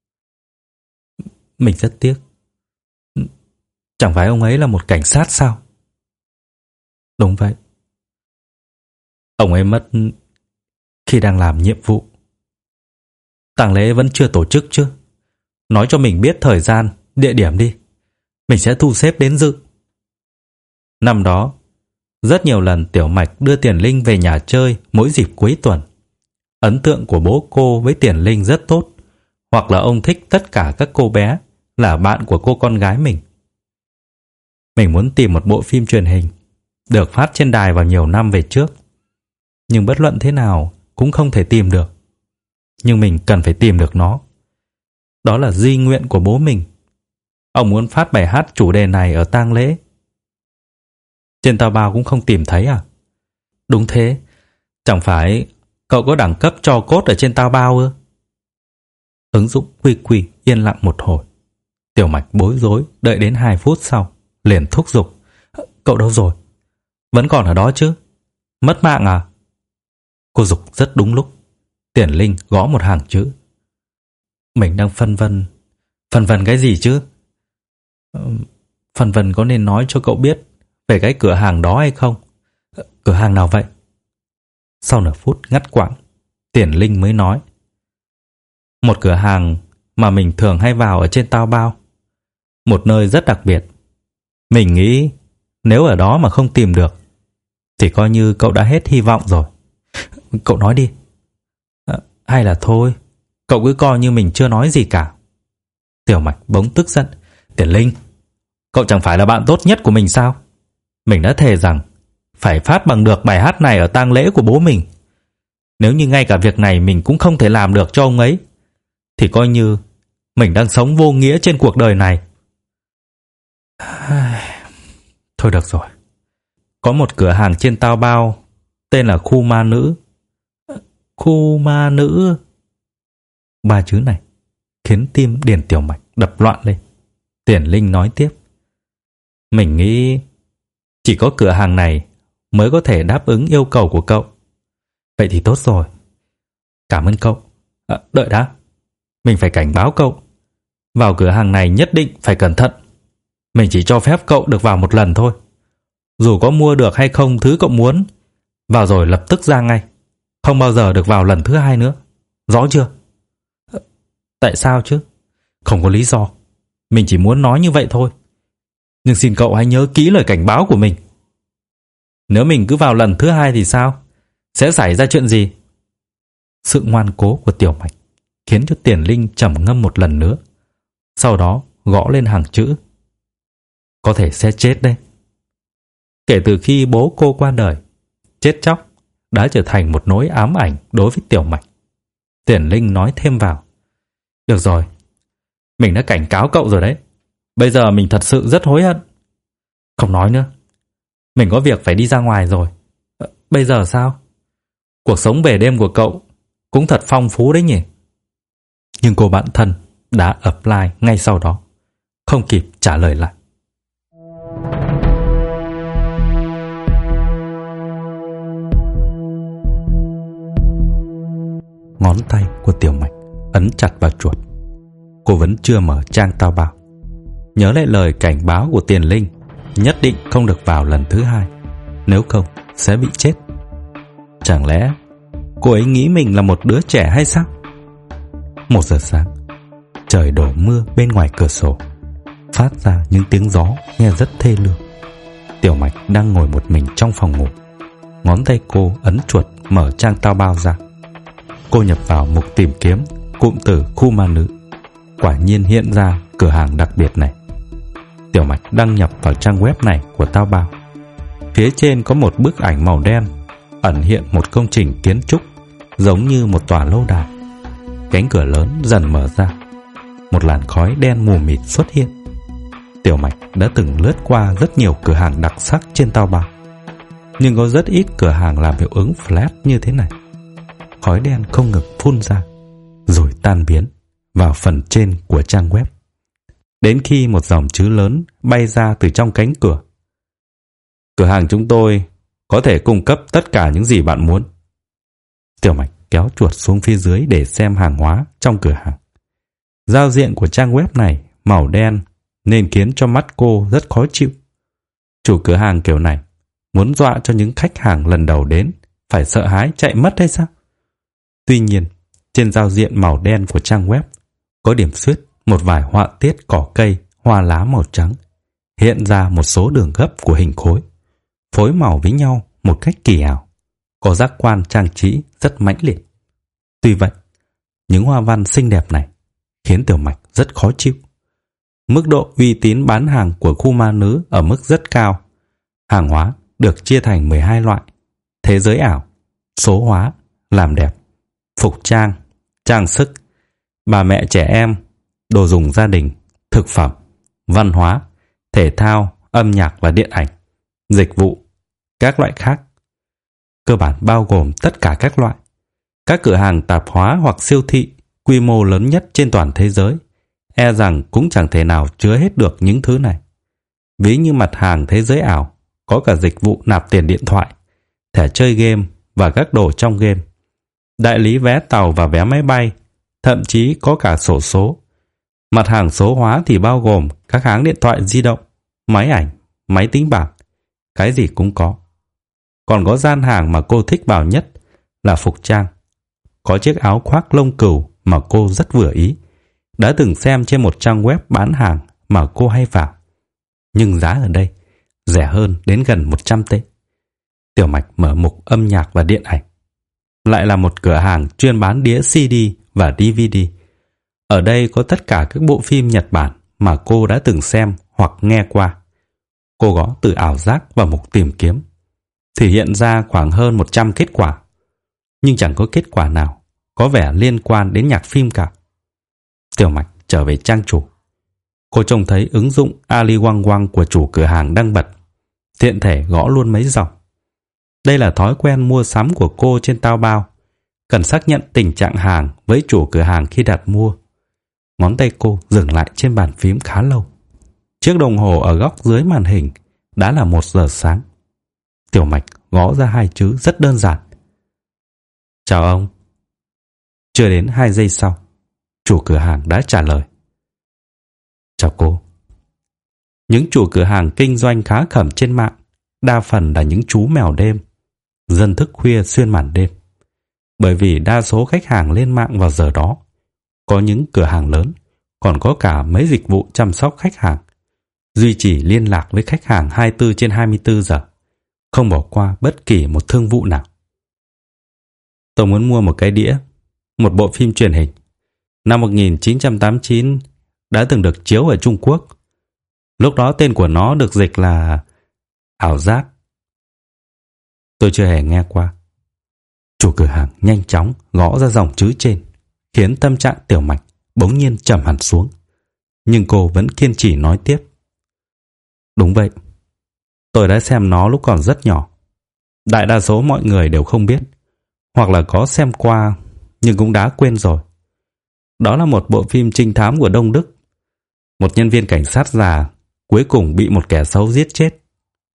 Mình rất tiếc. Chẳng phải ông ấy là một cảnh sát sao? Đúng vậy. Ông ấy mất khi đang làm nhiệm vụ. Tang lễ vẫn chưa tổ chức chứ? Nói cho mình biết thời gian, địa điểm đi. Mình sẽ thu xếp đến dự. Năm đó, rất nhiều lần Tiểu Mạch đưa Tiền Linh về nhà chơi mỗi dịp cuối tuần. Ấn tượng của bố cô với Tiền Linh rất tốt, hoặc là ông thích tất cả các cô bé là bạn của cô con gái mình. Mình muốn tìm một bộ phim truyền hình được phát trên đài vào nhiều năm về trước, nhưng bất luận thế nào cũng không thể tìm được. Nhưng mình cần phải tìm được nó. Đó là di nguyện của bố mình. Ông muốn phát bài hát chủ đề này ở tang lễ. Trên tao bao cũng không tìm thấy à? Đúng thế. Chẳng phải cậu có đẳng cấp tro cốt ở trên tao bao ư? Ứng dụng quy quy yên lặng một hồi. Tiểu Mạch bối rối đợi đến hai phút sau, liền thúc giục. Cậu đâu rồi? Vẫn còn ở đó chứ? Mất mạng à? Cô giục rất đúng lúc. Tiền Linh gõ một hàng chữ. Mình đang phân vân. Phân vân cái gì chứ? Phân vân có nên nói cho cậu biết về cái cửa hàng đó hay không? Cửa hàng nào vậy? Sau nửa phút ngắt quãng, Tiền Linh mới nói. Một cửa hàng mà mình thường hay vào ở trên tao bao. Một nơi rất đặc biệt. Mình nghĩ nếu ở đó mà không tìm được thì coi như cậu đã hết hy vọng rồi. Cậu nói đi. À, hay là thôi, cậu cứ coi như mình chưa nói gì cả. Tiểu Mạch bỗng tức giận. Tiền Linh, cậu chẳng phải là bạn tốt nhất của mình sao? Mình đã thề rằng phải phát bằng được bài hát này ở tang lễ của bố mình. Nếu như ngay cả việc này mình cũng không thể làm được cho ông ấy, thì coi như mình đang sống vô nghĩa trên cuộc đời này. Thôi được rồi. Có một cửa hàng trên tao bao tên là Khu Ma Nữ. Khu Ma Nữ. Ba chữ này khiến tim Điền Tiểu Mạch đập loạn lên. Tiền Linh nói tiếp. Mình nghĩ chỉ có cửa hàng này mới có thể đáp ứng yêu cầu của cậu. Vậy thì tốt rồi. Cảm ơn cậu. À, đợi đã. Mình phải cảnh báo cậu. Vào cửa hàng này nhất định phải cẩn thận. Mình chỉ cho phép cậu được vào một lần thôi. Dù có mua được hay không thứ cậu muốn, vào rồi lập tức ra ngay. Không bao giờ được vào lần thứ hai nữa. Rõ chưa? Tại sao chứ? Không có lý do. Mình chỉ muốn nói như vậy thôi. Nhưng xin cậu hãy nhớ kỹ lời cảnh báo của mình. Nếu mình cứ vào lần thứ hai thì sao? Sẽ xảy ra chuyện gì? Sự ngoan cố của Tiểu Mạch khiến cho Tiền Linh trầm ngâm một lần nữa. Sau đó gõ lên hàng chữ. Có thể sẽ chết đấy. Kể từ khi bố cô qua đời, chết chóc đã trở thành một nỗi ám ảnh đối với Tiểu Mạch. Tiền Linh nói thêm vào. Được rồi, mình đã cảnh cáo cậu rồi đấy. Bây giờ mình thật sự rất hối hận. Không nói nữa. Mình có việc phải đi ra ngoài rồi. Bây giờ sao? Cuộc sống về đêm của cậu cũng thật phong phú đấy nhỉ? Nhưng cô bạn thân đã apply ngay sau đó, không kịp trả lời lại. Ngón tay của Tiểu Mạch ấn chặt vào chuột. Cô vẫn chưa mở trang tao bao. Nhớ lại lời cảnh báo của Tiền Linh, nhất định không được vào lần thứ hai, nếu không sẽ bị chết. Chẳng lẽ cô ấy nghĩ mình là một đứa trẻ hay sao? Một giờ sáng, trời đổ mưa bên ngoài cửa sổ, phát ra những tiếng gió nghe rất thê lương. Tiểu Mạch đang ngồi một mình trong phòng ngủ. Ngón tay cô ấn chuột mở trang tao bao ra. Cô nhập vào mục tìm kiếm cụm từ khu ma nữ. Quả nhiên hiện ra cửa hàng đặc biệt này. Tiểu Mạch đăng nhập vào trang web này của tao bao. Phía trên có một bức ảnh màu đen, ẩn hiện một công trình kiến trúc giống như một tòa lâu đài. Cánh cửa lớn dần mở ra, một làn khói đen mù mịt xuất hiện. Tiểu Mạch đã từng lướt qua rất nhiều cửa hàng đặc sắc trên tao bao, nhưng có rất ít cửa hàng làm hiệu ứng flash như thế này. Khói đen không ngừng phun ra, rồi tan biến vào phần trên của trang web, đến khi một dòng chữ lớn bay ra từ trong cánh cửa. Cửa hàng chúng tôi có thể cung cấp tất cả những gì bạn muốn. Tiểu Mạch kéo chuột xuống phía dưới để xem hàng hóa trong cửa hàng. Giao diện của trang web này màu đen nên khiến cho mắt cô rất khó chịu. Chủ cửa hàng kiểu này muốn dọa cho những khách hàng lần đầu đến phải sợ hãi chạy mất hay sao? Tuy nhiên, trên giao diện màu đen của trang web có điểm xuyết một vài họa tiết cỏ cây, hoa lá màu trắng, hiện ra một số đường gấp của hình khối, phối màu với nhau một cách kỳ ảo, có giác quan trang trí rất mãnh liệt. Tuy vậy, những hoa văn xinh đẹp này khiến Tiểu Mạch rất khó chịu. Mức độ uy tín bán hàng của khu ma nữ ở mức rất cao. Hàng hóa được chia thành mười hai loại: thế giới ảo, số hóa, làm đẹp, phục trang, trang sức, bà mẹ trẻ em, đồ dùng gia đình, thực phẩm, văn hóa, thể thao, âm nhạc và điện ảnh, dịch vụ, các loại khác. Cơ bản bao gồm tất cả các loại. Các cửa hàng tạp hóa hoặc siêu thị quy mô lớn nhất trên toàn thế giới e rằng cũng chẳng thể nào chứa hết được những thứ này. Ví như mặt hàng thế giới ảo có cả dịch vụ nạp tiền điện thoại, thẻ chơi game và các đồ trong game, đại lý vé tàu và vé máy bay, thậm chí có cả sổ số. Mặt hàng số hóa thì bao gồm các hãng điện thoại di động, máy ảnh, máy tính bảng, cái gì cũng có. Còn có gian hàng mà cô thích vào nhất là phục trang. Có chiếc áo khoác lông cừu mà cô rất vừa ý, đã từng xem trên một trang web bán hàng mà cô hay vào. Nhưng giá ở đây rẻ hơn đến gần một trăm tệ. Tiểu Mạch mở mục âm nhạc và điện ảnh. Lại là một cửa hàng chuyên bán đĩa xê đê và đê vê đê. Ở đây có tất cả các bộ phim Nhật Bản mà cô đã từng xem hoặc nghe qua. Cô gõ từ ảo giác vào mục tìm kiếm, thì hiện ra khoảng hơn một trăm kết quả. Nhưng chẳng có kết quả nào có vẻ liên quan đến nhạc phim cả. Tiểu Mạch trở về trang chủ. Cô trông thấy ứng dụng Ali Wang Wang của chủ cửa hàng đang bật, tiện thể gõ luôn mấy dòng. Đây là thói quen mua sắm của cô trên tao bao, cần xác nhận tình trạng hàng với chủ cửa hàng khi đặt mua. Ngón tay cô dừng lại trên bàn phím khá lâu. Chiếc đồng hồ ở góc dưới màn hình đã là một giờ sáng. Tiểu Mạch gõ ra hai chữ rất đơn giản: chào ông. Chưa đến hai giây sau, chủ cửa hàng đã trả lời: chào cô. Những chủ cửa hàng kinh doanh khá khẩm trên mạng đa phần là những chú mèo đêm, dân thức khuya xuyên màn đêm. Bởi vì đa số khách hàng lên mạng vào giờ đó. Có những cửa hàng lớn còn có cả mấy dịch vụ chăm sóc khách hàng, duy trì liên lạc với khách hàng hai mươi tư trên hai mươi tư giờ, không bỏ qua bất kỳ một thương vụ nào. Tôi muốn mua một cái đĩa, một bộ phim truyền hình. Năm một nghìn chín trăm tám mươi chín đã từng được chiếu ở Trung Quốc. Lúc đó tên của nó được dịch là ảo giác. Tôi chưa hề nghe qua. Chủ cửa hàng nhanh chóng gõ ra dòng chữ trên, khiến tâm trạng Tiểu Mạch bỗng nhiên trầm hẳn xuống. Nhưng cô vẫn kiên trì nói tiếp: đúng vậy, tôi đã xem nó lúc còn rất nhỏ. Đại đa số mọi người đều không biết, hoặc là có xem qua nhưng cũng đã quên rồi. Đó là một bộ phim trinh thám của Đông Đức. Một nhân viên cảnh sát già cuối cùng bị một kẻ xấu giết chết.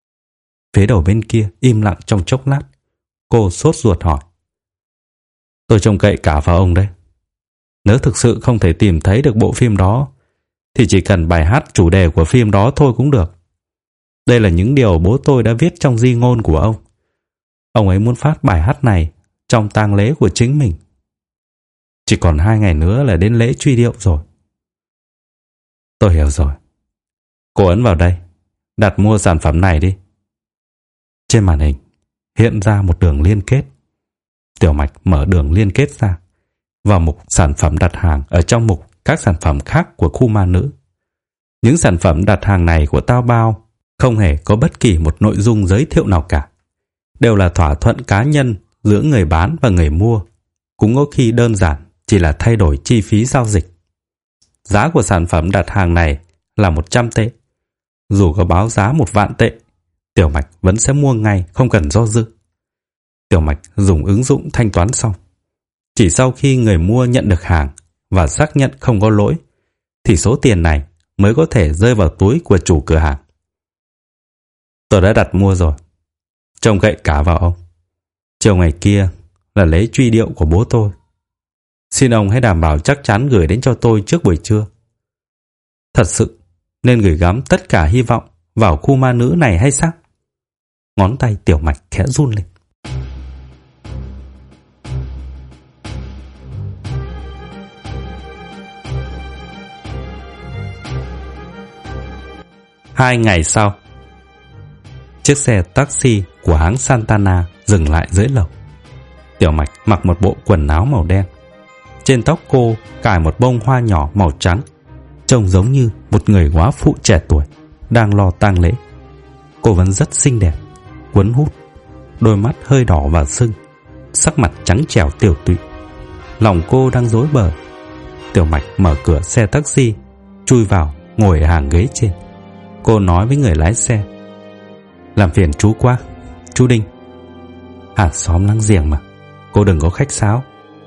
Phía đầu bên kia im lặng trong chốc lát. Cô sốt ruột hỏi: Tôi trông cậy cả vào ông đấy. Nếu thực sự không thể tìm thấy được bộ phim đó, thì chỉ cần bài hát chủ đề của phim đó thôi cũng được. Đây là những điều bố tôi đã viết trong di ngôn của ông. Ông ấy muốn phát bài hát này trong tang lễ của chính mình. Chỉ còn hai ngày nữa là đến lễ truy điệu rồi. Tôi hiểu rồi. Cô ấn vào đây, đặt mua sản phẩm này đi. Trên màn hình hiện ra một đường liên kết. Tiểu Mạch mở đường liên kết ra vào mục sản phẩm đặt hàng ở trong mục các sản phẩm khác của khu ma nữ. Những sản phẩm đặt hàng này của Taobao không hề có bất kỳ một nội dung giới thiệu nào cả. Đều là thỏa thuận cá nhân giữa người bán và người mua, cũng có khi đơn giản chỉ là thay đổi chi phí giao dịch. Giá của sản phẩm đặt hàng này là một trăm tệ. Dù có báo giá một vạn tệ, Tiểu Mạch vẫn sẽ mua ngay, không cần do dự. Tiểu Mạch dùng ứng dụng thanh toán xong. Chỉ sau khi người mua nhận được hàng và xác nhận không có lỗi, thì số tiền này mới có thể rơi vào túi của chủ cửa hàng. Tôi đã đặt mua rồi, trông cậy cả vào ông. Chiều ngày kia là lễ truy điệu của bố tôi. Xin ông hãy đảm bảo chắc chắn gửi đến cho tôi trước buổi trưa. Thật sự nên gửi gắm tất cả hy vọng vào khu ma nữ này hay sao? Ngón tay Tiểu Mạch khẽ run lên. Hai ngày sau, chiếc xe taxi của hãng Santana dừng lại dưới lầu. Tiểu Mạch mặc một bộ quần áo màu đen. Trên tóc cô cài một bông hoa nhỏ màu trắng, trông giống như một người góa phụ trẻ tuổi đang lo tang lễ. Cô vẫn rất xinh đẹp, cuốn hút, đôi mắt hơi đỏ và sưng, sắc mặt trắng trẻo tiểu tụy. Lòng cô đang rối bời. Tiểu Mạch mở cửa xe taxi, chui vào ngồi ở hàng ghế trên. Cô nói với người lái xe: làm phiền chú quá, chú Đinh. Hàng xóm láng giềng mà, cô đừng có khách sáo.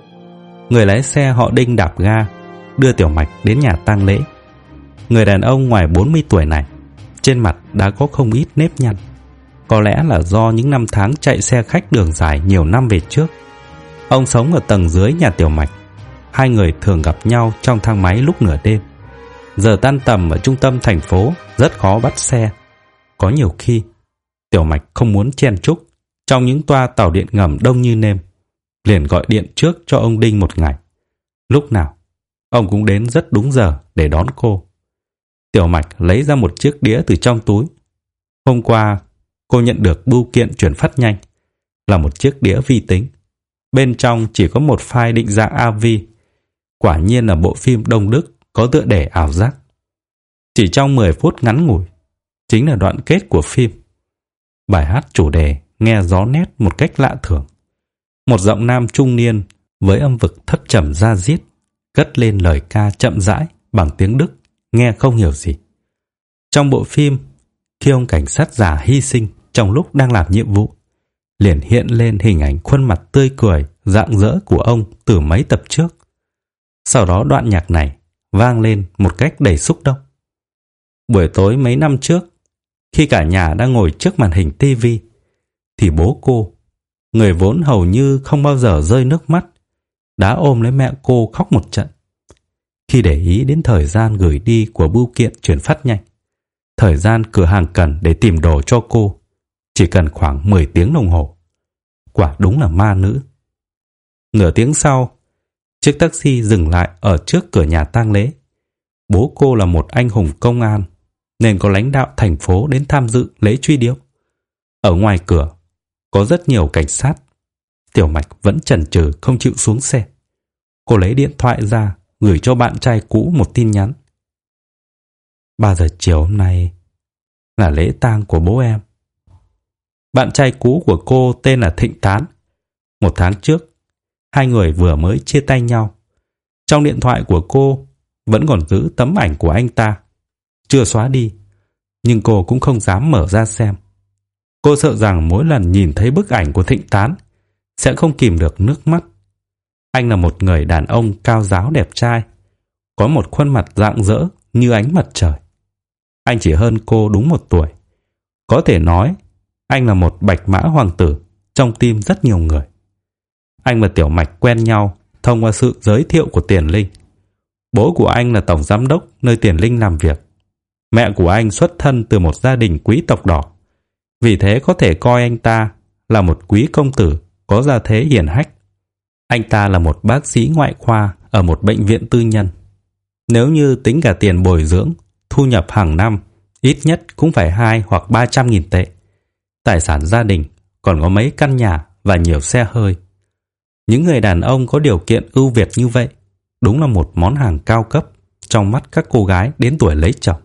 Người lái xe họ Đinh đạp ga, đưa Tiểu Mạch đến nhà tang lễ. Người đàn ông ngoài bốn mươi tuổi này, trên mặt đã có không ít nếp nhăn. Có lẽ là do những năm tháng chạy xe khách đường dài nhiều năm về trước. Ông sống ở tầng dưới nhà Tiểu Mạch. Hai người thường gặp nhau trong thang máy lúc nửa đêm. Giờ tan tầm ở trung tâm thành phố rất khó bắt xe. Có nhiều khi Tiểu Mạch không muốn chen chúc trong những toa tàu điện ngầm đông như nêm, liền gọi điện trước cho ông Đinh một ngày. Lúc nào ông cũng đến rất đúng giờ để đón cô. Tiểu Mạch lấy ra một chiếc đĩa từ trong túi. Hôm qua cô nhận được bưu kiện chuyển phát nhanh, là một chiếc đĩa vi tính. Bên trong chỉ có một file định dạng a vê. Quả nhiên là bộ phim Đông Đức có tựa đề Ảo Giác. Chỉ trong mười phút ngắn ngủi chính là đoạn kết của phim. Bài hát chủ đề nghe rõ nét một cách lạ thường. Một giọng nam trung niên với âm vực thấp trầm da diết cất lên lời ca chậm rãi bằng tiếng Đức, nghe không hiểu gì. Trong bộ phim, khi ông cảnh sát già hy sinh trong lúc đang làm nhiệm vụ, liền hiện lên hình ảnh khuôn mặt tươi cười rạng rỡ của ông từ mấy tập trước. Sau đó đoạn nhạc này vang lên một cách đầy xúc động. Buổi tối mấy năm trước, khi cả nhà đang ngồi trước màn hình tivi, thì bố cô, người vốn hầu như không bao giờ rơi nước mắt, đã ôm lấy mẹ cô khóc một trận. Khi để ý đến thời gian gửi đi của bưu kiện chuyển phát nhanh, thời gian cửa hàng cần để tìm đồ cho cô chỉ cần khoảng mười tiếng đồng hồ. Quả đúng là ma nữ. Nửa tiếng sau, chiếc taxi dừng lại ở trước cửa nhà tang lễ. Bố cô là một anh hùng công an, nên có lãnh đạo thành phố đến tham dự lễ truy điệu. Ở ngoài cửa có rất nhiều cảnh sát. Tiểu Mạch vẫn chần chừ không chịu xuống xe. Cô lấy điện thoại ra gửi cho bạn trai cũ một tin nhắn. Ba giờ chiều hôm nay là lễ tang của bố em. Bạn trai cũ của cô tên là Thịnh Tán. Một tháng trước, hai người vừa mới chia tay nhau. Trong điện thoại của cô vẫn còn giữ tấm ảnh của anh ta, chưa xóa đi, nhưng cô cũng không dám mở ra xem. Cô sợ rằng mỗi lần nhìn thấy bức ảnh của Thịnh Tán sẽ không kìm được nước mắt. Anh là một người đàn ông cao ráo đẹp trai, có một khuôn mặt rạng rỡ như ánh mặt trời. Anh chỉ hơn cô đúng một tuổi. Có thể nói anh là một bạch mã hoàng tử trong tim rất nhiều người. Anh và Tiểu Mạch quen nhau thông qua sự giới thiệu của Tiền Linh. Bố của anh là tổng giám đốc nơi Tiền Linh làm việc. Mẹ của anh xuất thân từ một gia đình quý tộc đỏ, vì thế có thể coi anh ta là một quý công tử có gia thế hiển hách. Anh ta là một bác sĩ ngoại khoa ở một bệnh viện tư nhân. Nếu như tính cả tiền bồi dưỡng, thu nhập hàng năm ít nhất cũng phải hai hoặc ba trăm nghìn tệ. Tài sản gia đình còn có mấy căn nhà và nhiều xe hơi. Những người đàn ông có điều kiện ưu việt như vậy đúng là một món hàng cao cấp trong mắt các cô gái đến tuổi lấy chồng.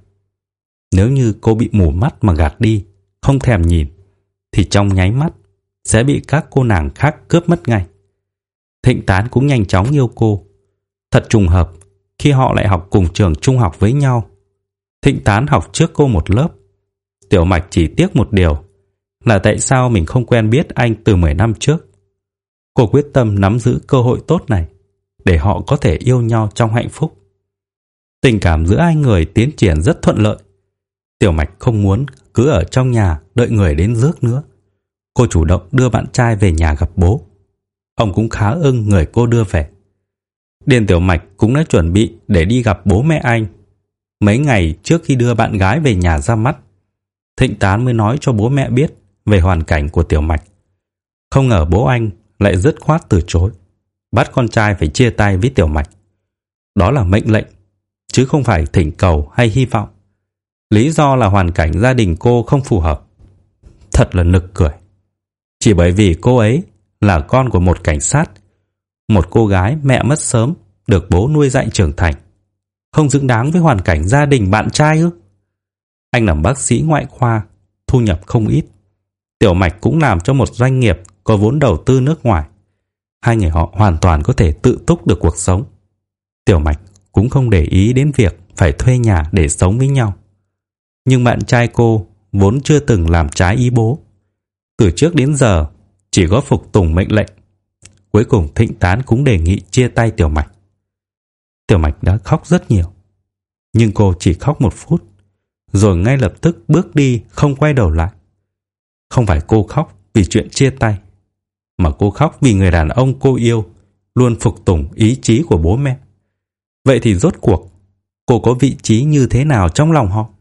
Nếu như cô bị mù mắt mà gạt đi, không thèm nhìn, thì trong nháy mắt sẽ bị các cô nàng khác cướp mất ngay. Thịnh Tán cũng nhanh chóng yêu cô. Thật trùng hợp khi họ lại học cùng trường trung học với nhau. Thịnh Tán học trước cô một lớp. Tiểu Mạch chỉ tiếc một điều là tại sao mình không quen biết anh từ mười năm trước. Cô quyết tâm nắm giữ cơ hội tốt này để họ có thể yêu nhau trong hạnh phúc. Tình cảm giữa hai người tiến triển rất thuận lợi. Tiểu Mạch không muốn cứ ở trong nhà đợi người đến rước nữa. Cô chủ động đưa bạn trai về nhà gặp bố. Ông cũng khá ưng người cô đưa về. Điền Tiểu Mạch cũng đã chuẩn bị để đi gặp bố mẹ anh. Mấy ngày trước khi đưa bạn gái về nhà ra mắt, Thịnh Tán mới nói cho bố mẹ biết về hoàn cảnh của Tiểu Mạch. Không ngờ bố anh lại dứt khoát từ chối, bắt con trai phải chia tay với Tiểu Mạch. Đó là mệnh lệnh, chứ không phải thỉnh cầu hay hy vọng. Lý do là hoàn cảnh gia đình cô không phù hợp. Thật là nực cười. Chỉ bởi vì cô ấy là con của một cảnh sát, một cô gái mẹ mất sớm được bố nuôi dạy trưởng thành, không xứng đáng với hoàn cảnh gia đình bạn trai ư? Anh làm bác sĩ ngoại khoa, thu nhập không ít. Tiểu Mạch cũng làm cho một doanh nghiệp có vốn đầu tư nước ngoài. Hai người họ hoàn toàn có thể tự túc được cuộc sống. Tiểu Mạch cũng không để ý đến việc phải thuê nhà để sống với nhau. Nhưng bạn trai cô vốn chưa từng làm trái ý bố. Từ trước đến giờ chỉ có phục tùng mệnh lệnh. Cuối cùng Thịnh Tán cũng đề nghị chia tay Tiểu Mạch. Tiểu Mạch đã khóc rất nhiều, nhưng cô chỉ khóc một phút, rồi ngay lập tức bước đi không quay đầu lại. Không phải cô khóc vì chuyện chia tay, mà cô khóc vì người đàn ông cô yêu luôn phục tùng ý chí của bố mẹ. Vậy thì rốt cuộc cô có vị trí như thế nào trong lòng họ?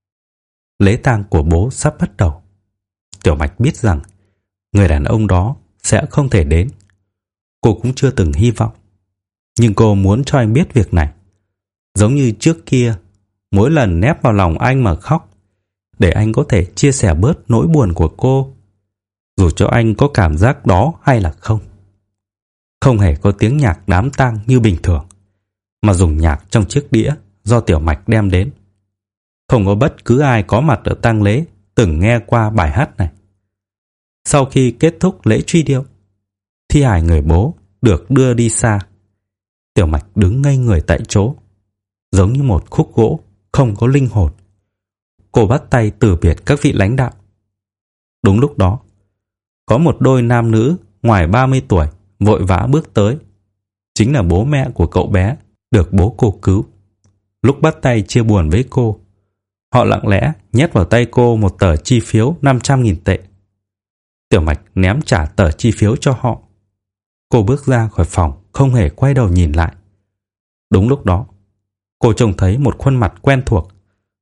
Lễ tang của bố sắp bắt đầu. Tiểu Mạch biết rằng người đàn ông đó sẽ không thể đến. Cô cũng chưa từng hy vọng, nhưng cô muốn cho anh biết việc này. Giống như trước kia, mỗi lần nép vào lòng anh mà khóc, để anh có thể chia sẻ bớt nỗi buồn của cô, dù cho anh có cảm giác đó hay là không. Không hề có tiếng nhạc đám tang như bình thường, mà dùng nhạc trong chiếc đĩa do Tiểu Mạch đem đến. Không có bất cứ ai có mặt ở tang lễ từng nghe qua bài hát này. Sau khi kết thúc lễ truy điệu, thi hài người bố được đưa đi xa. Tiểu Mạch đứng ngây người tại chỗ, giống như một khúc gỗ không có linh hồn. Cô bắt tay từ biệt các vị lãnh đạo. Đúng lúc đó, có một đôi nam nữ ngoài ba mươi tuổi vội vã bước tới. Chính là bố mẹ của cậu bé được bố cô cứu. Lúc bắt tay chia buồn với cô, họ lặng lẽ nhét vào tay cô một tờ chi phiếu năm trăm nghìn tệ. Tiểu Mạch ném trả tờ chi phiếu cho họ. Cô bước ra khỏi phòng, không hề quay đầu nhìn lại. Đúng lúc đó, cô trông thấy một khuôn mặt quen thuộc.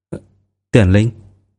Tiền Linh.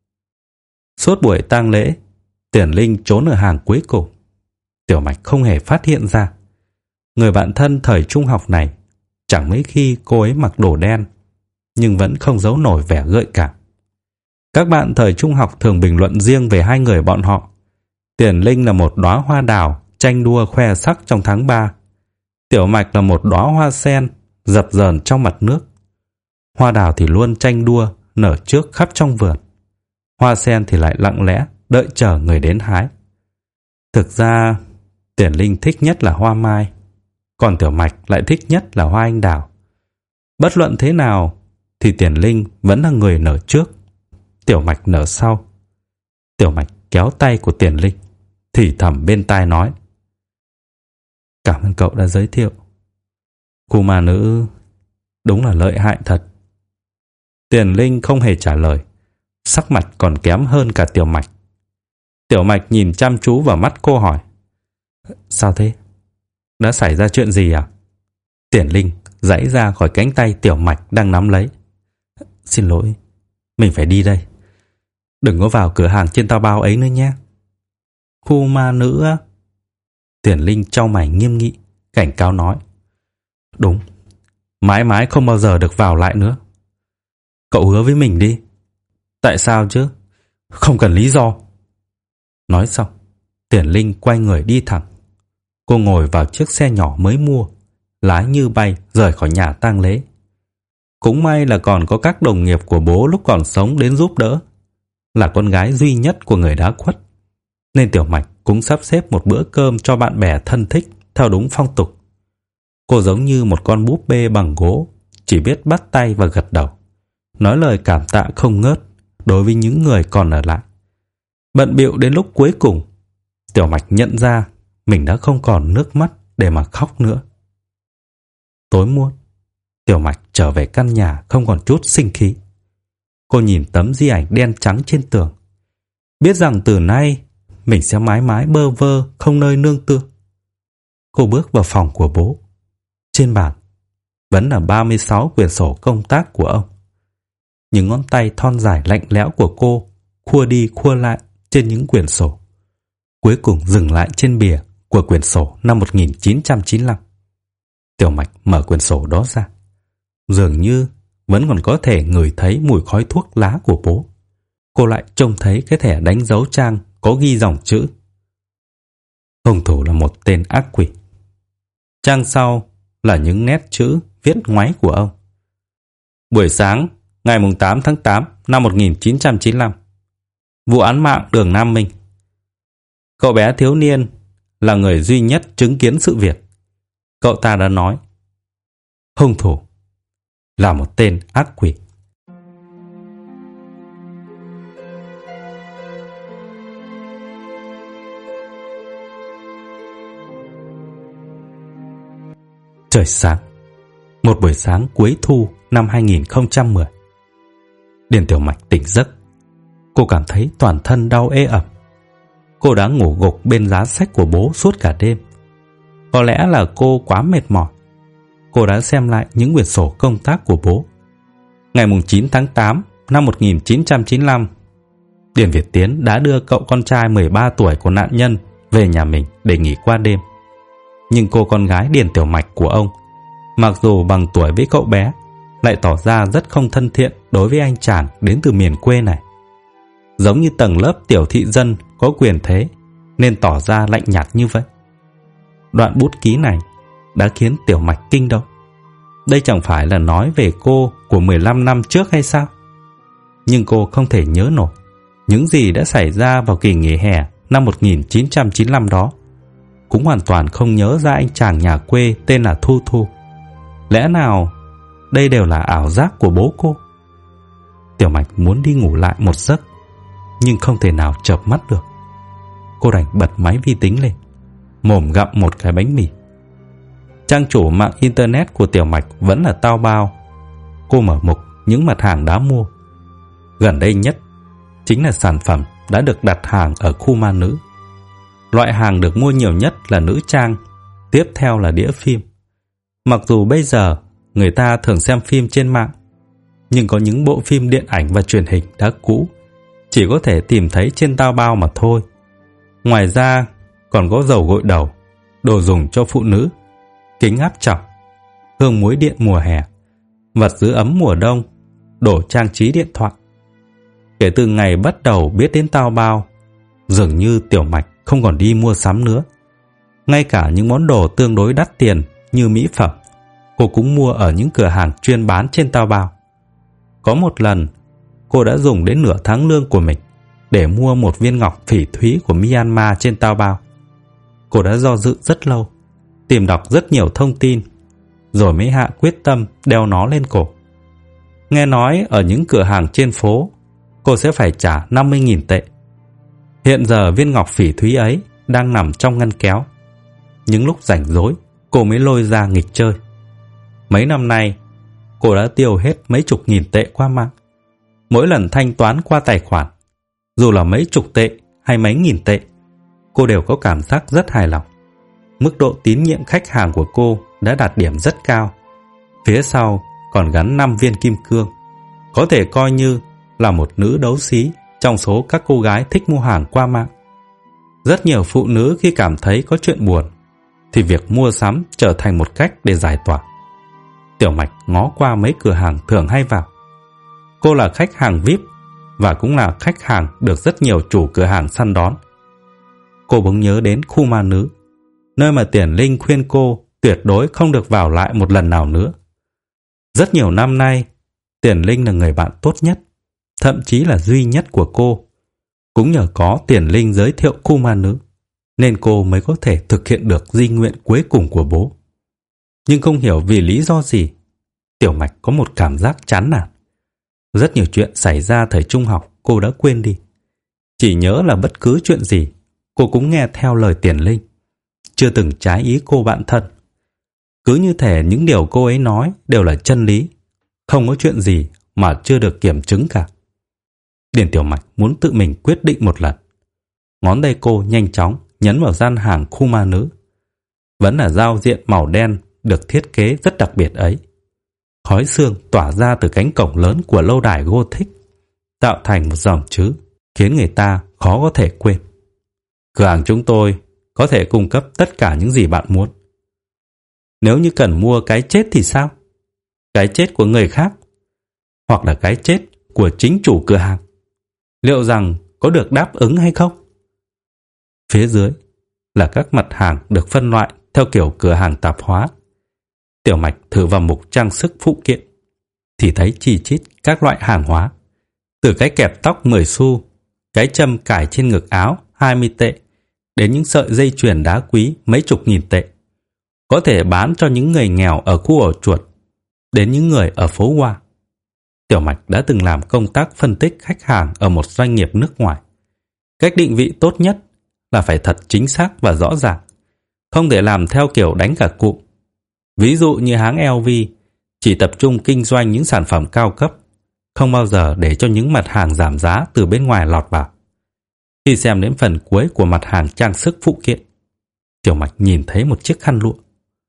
Suốt buổi tang lễ, Tiền Linh trốn ở hàng cuối cùng. Tiểu Mạch không hề phát hiện ra. Người bạn thân thời trung học này, chẳng mấy khi cô ấy mặc đồ đen, nhưng vẫn không giấu nổi vẻ gợi cảm. Các bạn thời trung học thường bình luận riêng về hai người bọn họ. Tiền Linh là một đóa hoa đào tranh đua khoe sắc trong tháng ba. Tiểu Mạch là một đóa hoa sen dập dờn trong mặt nước. Hoa đào thì luôn tranh đua nở trước khắp trong vườn. Hoa sen thì lại lặng lẽ đợi chờ người đến hái. Thực ra, Tiền Linh thích nhất là hoa mai, còn Tiểu Mạch lại thích nhất là hoa anh đào. Bất luận thế nào thì Tiền Linh vẫn là người nở trước, Tiểu Mạch nở sau. Tiểu Mạch kéo tay của Tiền Linh, thì thầm bên tai nói: Cảm ơn cậu đã giới thiệu. Cô ma nữ đúng là lợi hại thật. Tiền Linh không hề trả lời, sắc mặt còn kém hơn cả Tiểu Mạch. Tiểu Mạch nhìn chăm chú vào mắt cô hỏi: Sao thế? đã xảy ra chuyện gì à? Tiền Linh giãy ra khỏi cánh tay Tiểu Mạch đang nắm lấy. Xin lỗi, mình phải đi đây. Đừng có vào cửa hàng trên tao bao ấy nữa nhé. Khu ma nữ á? Tiền Linh chau mày nghiêm nghị, cảnh cáo nói. Đúng, mãi mãi không bao giờ được vào lại nữa. Cậu hứa với mình đi. Tại sao chứ? Không cần lý do. Nói xong, Tiền Linh quay người đi thẳng. Cô ngồi vào chiếc xe nhỏ mới mua, lái như bay rời khỏi nhà tang lễ. Cũng may là còn có các đồng nghiệp của bố lúc còn sống đến giúp đỡ. Là con gái duy nhất của người đã khuất, nên Tiểu Mạch cũng sắp xếp một bữa cơm cho bạn bè thân thích theo đúng phong tục. Cô giống như một con búp bê bằng gỗ, chỉ biết bắt tay và gật đầu, nói lời cảm tạ không ngớt đối với những người còn ở lại. Bận bịu đến lúc cuối cùng, Tiểu Mạch nhận ra mình đã không còn nước mắt để mà khóc nữa. Tối muộn, Tiểu Mạch trở về căn nhà không còn chút sinh khí. Cô nhìn tấm di ảnh đen trắng trên tường, biết rằng từ nay mình sẽ mãi mãi bơ vơ không nơi nương tựa. Cô bước vào phòng của bố. Trên bàn vẫn là ba mươi sáu quyển sổ công tác của ông. Những ngón tay thon dài lạnh lẽo của cô khua đi khua lại trên những quyển sổ, cuối cùng dừng lại trên bìa của quyển sổ năm một nghìn chín trăm chín mươi lăm. Tiểu Mạch mở quyển sổ đó ra. Dường như vẫn còn có thể ngửi thấy mùi khói thuốc lá của bố. Cô lại trông thấy cái thẻ đánh dấu trang có ghi dòng chữ: hung thủ là một tên ác quỷ. Trang sau là những nét chữ viết ngoáy của ông. Buổi sáng ngày tám tháng tám năm một nghìn chín trăm chín mươi lăm, vụ án mạng đường Nam Minh. Cậu bé thiếu niên là người duy nhất chứng kiến sự việc. Cậu ta đã nói hung thủ là một tên ác quỷ. Trời sáng, một buổi sáng cuối thu năm hai nghìn không trăm mười. Điền Tiểu Mạch tỉnh giấc. Cô cảm thấy toàn thân đau ê ẩm. Cô đã ngủ gục bên giá sách của bố suốt cả đêm. Có lẽ là cô quá mệt mỏi. Cô đã xem lại những quyển sổ công tác của bố. Ngày chín tháng tám năm một nghìn chín trăm chín mươi lăm, Điền Việt Tiến đã đưa cậu con trai mười ba tuổi của nạn nhân về nhà mình để nghỉ qua đêm. Nhưng cô con gái Điền Tiểu Mạch của ông, mặc dù bằng tuổi với cậu bé, lại tỏ ra rất không thân thiện đối với anh chàng đến từ miền quê này. Giống như tầng lớp tiểu thị dân có quyền thế, nên tỏ ra lạnh nhạt như vậy. Đoạn bút ký này đã khiến Tiểu Mạch kinh động. Đây chẳng phải là nói về cô của mười lăm năm trước hay sao? Nhưng cô không thể nhớ nổi những gì đã xảy ra vào kỳ nghỉ hè năm một nghìn chín trăm chín mươi lăm đó. Cũng hoàn toàn không nhớ ra anh chàng nhà quê tên là Thu Thu. Lẽ nào đây đều là ảo giác của bố cô? Tiểu Mạch muốn đi ngủ lại một giấc, nhưng không thể nào chợp mắt được. Cô đành bật máy vi tính lên, mồm gặm một cái bánh mì. Trang chủ mạng internet của Tiểu Mạch vẫn là Tao Bao. Cô mở mục những mặt hàng đã mua. Gần đây nhất chính là sản phẩm đã được đặt hàng ở khu ma nữ. Loại hàng được mua nhiều nhất là nữ trang, tiếp theo là đĩa phim. Mặc dù bây giờ người ta thường xem phim trên mạng, nhưng có những bộ phim điện ảnh và truyền hình đã cũ, chỉ có thể tìm thấy trên Tao Bao mà thôi. Ngoài ra còn có dầu gội đầu, đồ dùng cho phụ nữ, kính áp tròng, hương muối điện mùa hè, vật giữ ấm mùa đông, đồ trang trí điện thoại. Kể từ ngày bắt đầu biết đến Tao Bao, dường như Tiểu Mạch không còn đi mua sắm nữa. Ngay cả những món đồ tương đối đắt tiền như mỹ phẩm, cô cũng mua ở những cửa hàng chuyên bán trên Tao Bao. Có một lần, cô đã dùng đến nửa tháng lương của mình để mua một viên ngọc phỉ thúy của Myanmar trên Tao Bao. Cô đã do dự rất lâu, tìm đọc rất nhiều thông tin, rồi mới hạ quyết tâm đeo nó lên cổ. Nghe nói ở những cửa hàng trên phố, cô sẽ phải trả năm mươi nghìn tệ. Hiện giờ viên ngọc phỉ thúy ấy đang nằm trong ngăn kéo. Những lúc rảnh rỗi, cô mới lôi ra nghịch chơi. Mấy năm nay, cô đã tiêu hết mấy chục nghìn tệ qua mạng. Mỗi lần thanh toán qua tài khoản, dù là mấy chục tệ hay mấy nghìn tệ, cô đều có cảm giác rất hài lòng. mức độ tín nhiệm khách hàng của cô đã đạt điểm rất cao. Phía sau còn gắn năm viên kim cương, có thể coi như là một nữ đấu sĩ trong số các cô gái thích mua hàng qua mạng. Rất nhiều phụ nữ khi cảm thấy có chuyện buồn thì việc mua sắm trở thành một cách để giải tỏa. Tiểu Mạch ngó qua mấy cửa hàng thường hay vào. Cô là khách hàng vi ai pi và cũng là khách hàng được rất nhiều chủ cửa hàng săn đón. Cô bỗng nhớ đến khu ma nữ, nơi mà Tiền Linh khuyên cô tuyệt đối không được vào lại một lần nào nữa. Rất nhiều năm nay, Tiền Linh là người bạn tốt nhất, thậm chí là duy nhất của cô. Cũng nhờ có Tiền Linh giới thiệu khu ma nữ, nên cô mới có thể thực hiện được di nguyện cuối cùng của bố. Nhưng không hiểu vì lý do gì, Tiểu Mạch có một cảm giác chán nản. Rất nhiều chuyện xảy ra thời trung học cô đã quên đi. Chỉ nhớ là bất cứ chuyện gì, cô cũng nghe theo lời Tiền Linh, chưa từng trái ý cô bạn thân. Cứ như thể những điều cô ấy nói đều là chân lý, không có chuyện gì mà chưa được kiểm chứng cả. Điền Tiểu Mạch muốn tự mình quyết định một lần. Ngón tay cô nhanh chóng nhấn vào gian hàng khu ma nữ. Vẫn là giao diện màu đen được thiết kế rất đặc biệt ấy. Khói sương tỏa ra từ cánh cổng lớn của lâu đài Gothic, tạo thành một dòng chữ khiến người ta khó có thể quên. Cửa hàng chúng tôi có thể cung cấp tất cả những gì bạn muốn. Nếu như cần mua cái chết thì sao? Cái chết của người khác, hoặc là cái chết của chính chủ cửa hàng, liệu rằng có được đáp ứng hay không? Phía dưới là các mặt hàng được phân loại theo kiểu cửa hàng tạp hóa. Tiểu Mạch thử vào mục trang sức phụ kiện thì thấy chi chít các loại hàng hóa, từ cái kẹp tóc mười xu, cái châm cài trên ngực áo hai mươi tệ, đến những sợi dây chuyền đá quý mấy chục nghìn tệ, có thể bán cho những người nghèo ở khu ổ chuột, đến những người ở phố Hoa. Tiểu Mạch đã từng làm công tác phân tích khách hàng ở một doanh nghiệp nước ngoài. Cách định vị tốt nhất là phải thật chính xác và rõ ràng, không thể làm theo kiểu đánh cả cụm. Ví dụ như hãng L V chỉ tập trung kinh doanh những sản phẩm cao cấp, không bao giờ để cho những mặt hàng giảm giá từ bên ngoài lọt vào. Khi xem đến phần cuối của mặt hàng trang sức phụ kiện, Tiểu Mạch nhìn thấy một chiếc khăn lụa.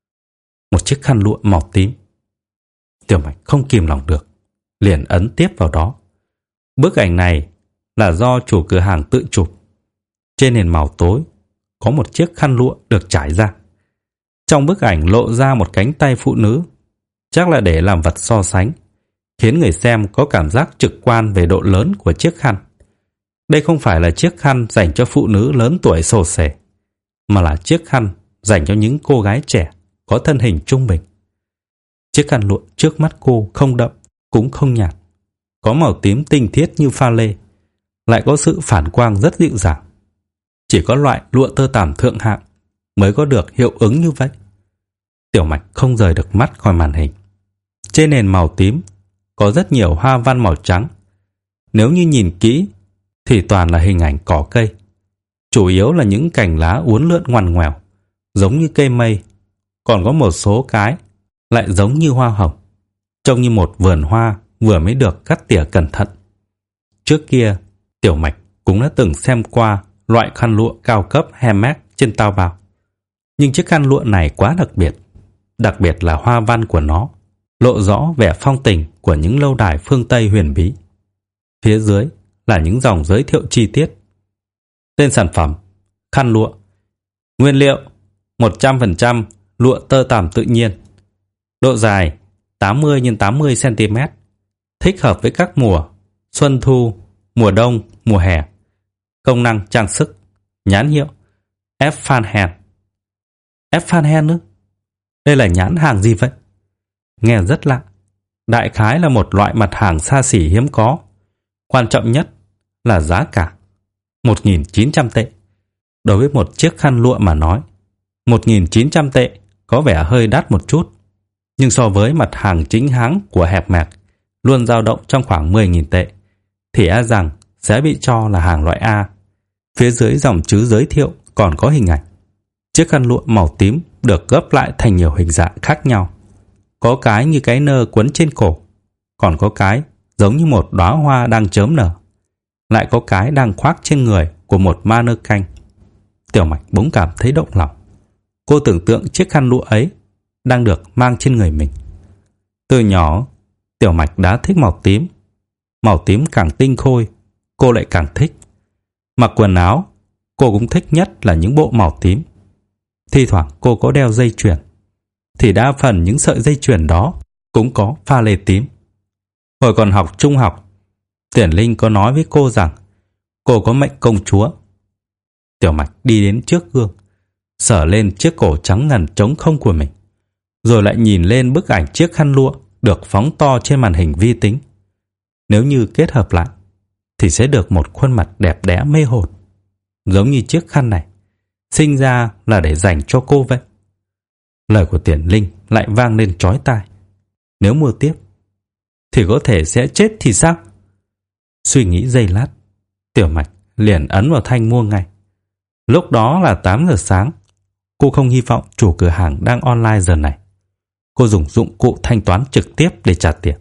Một chiếc khăn lụa màu tím. Tiểu Mạch không kìm lòng được, liền ấn tiếp vào đó. Bức ảnh này là do chủ cửa hàng tự chụp. Trên nền màu tối có một chiếc khăn lụa được trải ra. Trong bức ảnh lộ ra một cánh tay phụ nữ, chắc là để làm vật so sánh, khiến người xem có cảm giác trực quan về độ lớn của chiếc khăn. Đây không phải là chiếc khăn dành cho phụ nữ lớn tuổi xồ xề, mà là chiếc khăn dành cho những cô gái trẻ có thân hình trung bình. Chiếc khăn lụa trước mắt cô không đậm cũng không nhạt, có màu tím tinh khiết như pha lê, lại có sự phản quang rất dịu dàng. Chỉ có loại lụa tơ tằm thượng hạng mới có được hiệu ứng như vậy. Tiểu Mạch không rời được mắt khỏi màn hình. Trên nền màu tím có rất nhiều hoa văn màu trắng. Nếu như nhìn kỹ thì toàn là hình ảnh cỏ cây, chủ yếu là những cành lá uốn lượn ngoằn ngoèo, giống như cây mây. Còn có một số cái lại giống như hoa hồng, trông như một vườn hoa vừa mới được cắt tỉa cẩn thận. Trước kia, Tiểu Mạch cũng đã từng xem qua loại khăn lụa cao cấp Hermes trên Taobao. Nhưng chiếc khăn lụa này quá đặc biệt, đặc biệt là hoa văn của nó lộ rõ vẻ phong tình của những lâu đài phương Tây huyền bí. Phía dưới là những dòng giới thiệu chi tiết. Tên sản phẩm: khăn lụa. Nguyên liệu: một trăm phần trăm lụa tơ tằm tự nhiên. Độ dài: tám mươi nhân tám mươi xăng ti mét. Thích hợp với các mùa: xuân thu, mùa đông, mùa hè. Công năng trang sức. Nhãn hiệu: F. Fanhen. F. Fanhen nữa? Đây là nhãn hàng gì vậy? Nghe rất lạ. Đại khái là một loại mặt hàng xa xỉ hiếm có. Quan trọng nhất là giá cả: một nghìn chín trăm tệ. Đối với một chiếc khăn lụa mà nói, một nghìn chín trăm tệ có vẻ hơi đắt một chút. Nhưng so với mặt hàng chính hãng của Hermes luôn dao động trong khoảng mười nghìn tệ, thì e rằng sẽ bị cho là hàng loại A. Phía dưới dòng chữ giới thiệu còn có hình ảnh. Chiếc khăn lụa màu tím được gấp lại thành nhiều hình dạng khác nhau. Có cái như cái nơ quấn trên cổ, còn có cái giống như một đóa hoa đang chớm nở, lại có cái đang khoác trên người của một mannequin. Tiểu Mạch bỗng cảm thấy động lòng. Cô tưởng tượng chiếc khăn lụa ấy đang được mang trên người mình. Từ nhỏ, Tiểu Mạch đã thích màu tím. Màu tím càng tinh khôi, cô lại càng thích. Mặc quần áo, cô cũng thích nhất là những bộ màu tím. Thi thoảng cô có đeo dây chuyền, thì đa phần những sợi dây chuyền đó cũng có pha lê tím. Hồi còn học trung học, Tiền Linh có nói với cô rằng cô có mệnh công chúa. Tiểu Mạch đi đến trước gương, sờ lên chiếc cổ trắng ngần trống không của mình, rồi lại nhìn lên bức ảnh chiếc khăn lụa được phóng to trên màn hình vi tính. Nếu như kết hợp lại, thì sẽ được một khuôn mặt đẹp đẽ mê hồn, giống như chiếc khăn này sinh ra là để dành cho cô vậy. Lời của Tiền Linh lại vang lên chói tai. Nếu mua tiếp, thì có thể sẽ chết thì sao? Suy nghĩ giây lát, Tiểu Mạch liền ấn vào thanh mua ngay. Lúc đó là tám giờ sáng. Cô không hy vọng chủ cửa hàng đang online giờ này. Cô dùng dụng cụ thanh toán trực tiếp để trả tiền.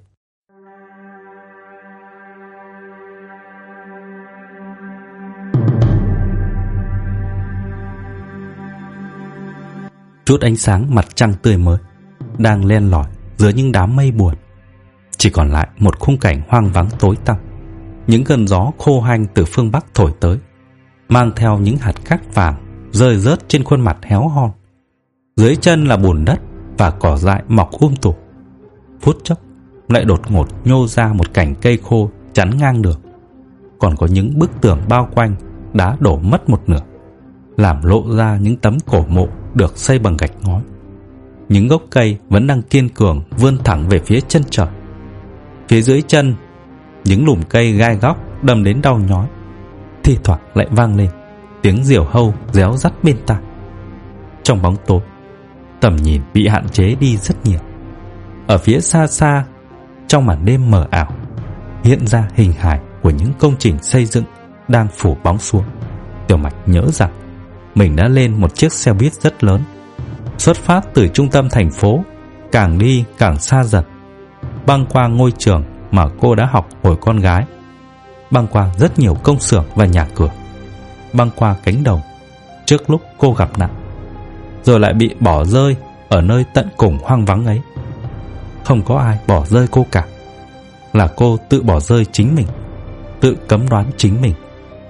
Chút ánh sáng mặt trăng tươi mới đang len lỏi giữa những đám mây buồn. Chỉ còn lại một khung cảnh hoang vắng tối tăm. Những cơn gió khô hanh từ phương Bắc thổi tới, mang theo những hạt cát vàng rơi rớt trên khuôn mặt héo hon. Dưới chân là bùn đất và cỏ dại mọc um tùm. Phút chốc lại đột ngột nhô ra một cành cây khô chắn ngang đường. Còn có những bức tường bao quanh đã đổ mất một nửa, làm lộ ra những tấm cổ mộ được xây bằng gạch ngói. Những gốc cây vẫn đang kiên cường vươn thẳng về phía chân trời. Phía dưới chân, những lùm cây gai góc đâm đến đau nhói. Thi thoảng lại vang lên tiếng diều hâu réo rắt bên tai. Trong bóng tối, tầm nhìn bị hạn chế đi rất nhiều. Ở phía xa xa, trong màn đêm mờ ảo, hiện ra hình hài của những công trình xây dựng đang phủ bóng xuống. Tiểu Mạch nhớ rằng mình đã lên một chiếc xe buýt rất lớn, xuất phát từ trung tâm thành phố, càng đi càng xa dần, băng qua ngôi trường mà cô đã học hồi con gái, băng qua rất nhiều công xưởng và nhà cửa, băng qua cánh đồng trước lúc cô gặp nạn, rồi lại bị bỏ rơi ở nơi tận cùng hoang vắng ấy. Không có ai bỏ rơi cô cả, là cô tự bỏ rơi chính mình, tự cấm đoán chính mình.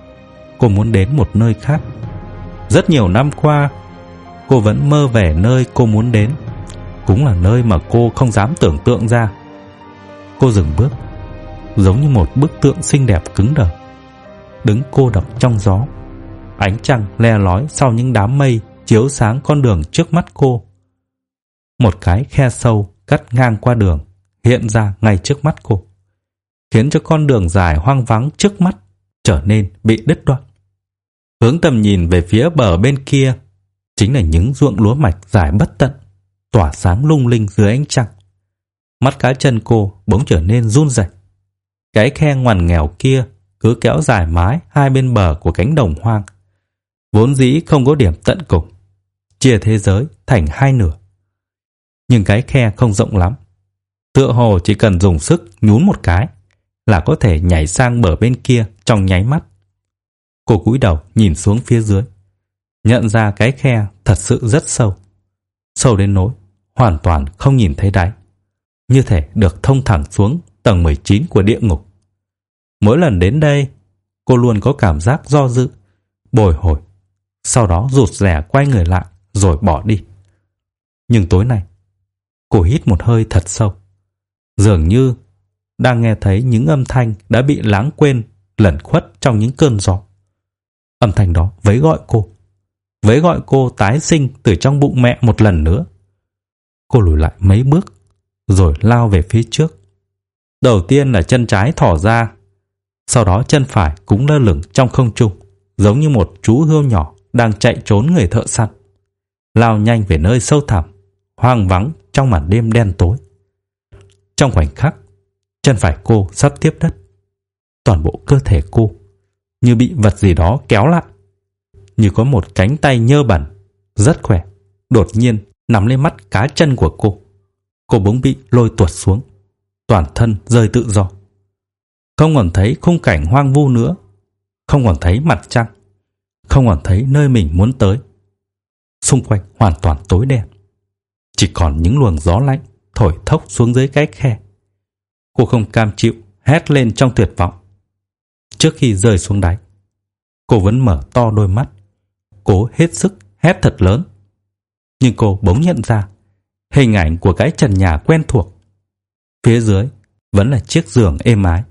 Cô muốn đến một nơi khác. Rất nhiều năm qua, cô vẫn mơ về nơi cô muốn đến, cũng là nơi mà cô không dám tưởng tượng ra. Cô dừng bước, giống như một bức tượng xinh đẹp cứng đờ, đứng cô độc trong gió. Ánh trăng le lói sau những đám mây chiếu sáng con đường trước mắt cô. Một cái khe sâu cắt ngang qua đường hiện ra ngay trước mắt cô, khiến cho con đường dài hoang vắng trước mắt trở nên bị đứt đoạn. Hướng tầm nhìn về phía bờ bên kia, chính là những ruộng lúa mạch dài bất tận, tỏa sáng lung linh dưới ánh trăng. Mắt cá chân cô bỗng trở nên run rẩy. Cái khe ngoằn nghèo kia cứ kéo dài mái hai bên bờ của cánh đồng hoang, vốn dĩ không có điểm tận cùng, chia thế giới thành hai nửa. Nhưng cái khe không rộng lắm, tựa hồ chỉ cần dùng sức nhún một cái là có thể nhảy sang bờ bên kia trong nháy mắt. Cô cúi đầu nhìn xuống phía dưới, nhận ra cái khe thật sự rất sâu, sâu đến nỗi hoàn toàn không nhìn thấy đáy, như thể được thông thẳng xuống tầng mười chín của địa ngục. Mỗi lần đến đây, cô luôn có cảm giác do dự, bồi hồi, sau đó rụt rè quay người lại rồi bỏ đi. Nhưng tối nay, cô hít một hơi thật sâu, dường như đang nghe thấy những âm thanh đã bị lãng quên lẩn khuất trong những cơn gió. Âm thanh đó vẫy gọi cô, vẫy gọi cô tái sinh từ trong bụng mẹ một lần nữa. Cô lùi lại mấy bước, rồi lao về phía trước. Đầu tiên là chân trái thỏ ra, sau đó chân phải cũng lơ lửng trong không trung, giống như một chú hươu nhỏ đang chạy trốn người thợ săn, lao nhanh về nơi sâu thẳm, hoang vắng trong màn đêm đen tối. Trong khoảnh khắc, chân phải cô sắp tiếp đất. Toàn bộ cơ thể cô như bị vật gì đó kéo lại, như có một cánh tay nhơ bẩn, rất khỏe, đột nhiên nắm lấy mắt cá chân của cô. Cô bỗng bị lôi tuột xuống, toàn thân rơi tự do. Không còn thấy khung cảnh hoang vu nữa, không còn thấy mặt trăng, không còn thấy nơi mình muốn tới. xung quanh hoàn toàn tối đen. Chỉ còn những luồng gió lạnh thổi thốc xuống dưới cái khe. Cô không cam chịu, hét lên trong tuyệt vọng. Trước khi rơi xuống đáy, cô vẫn mở to đôi mắt, cố hết sức hét thật lớn. Nhưng cô bỗng nhận ra hình ảnh của cái trần nhà quen thuộc. Phía dưới vẫn là chiếc giường êm ái.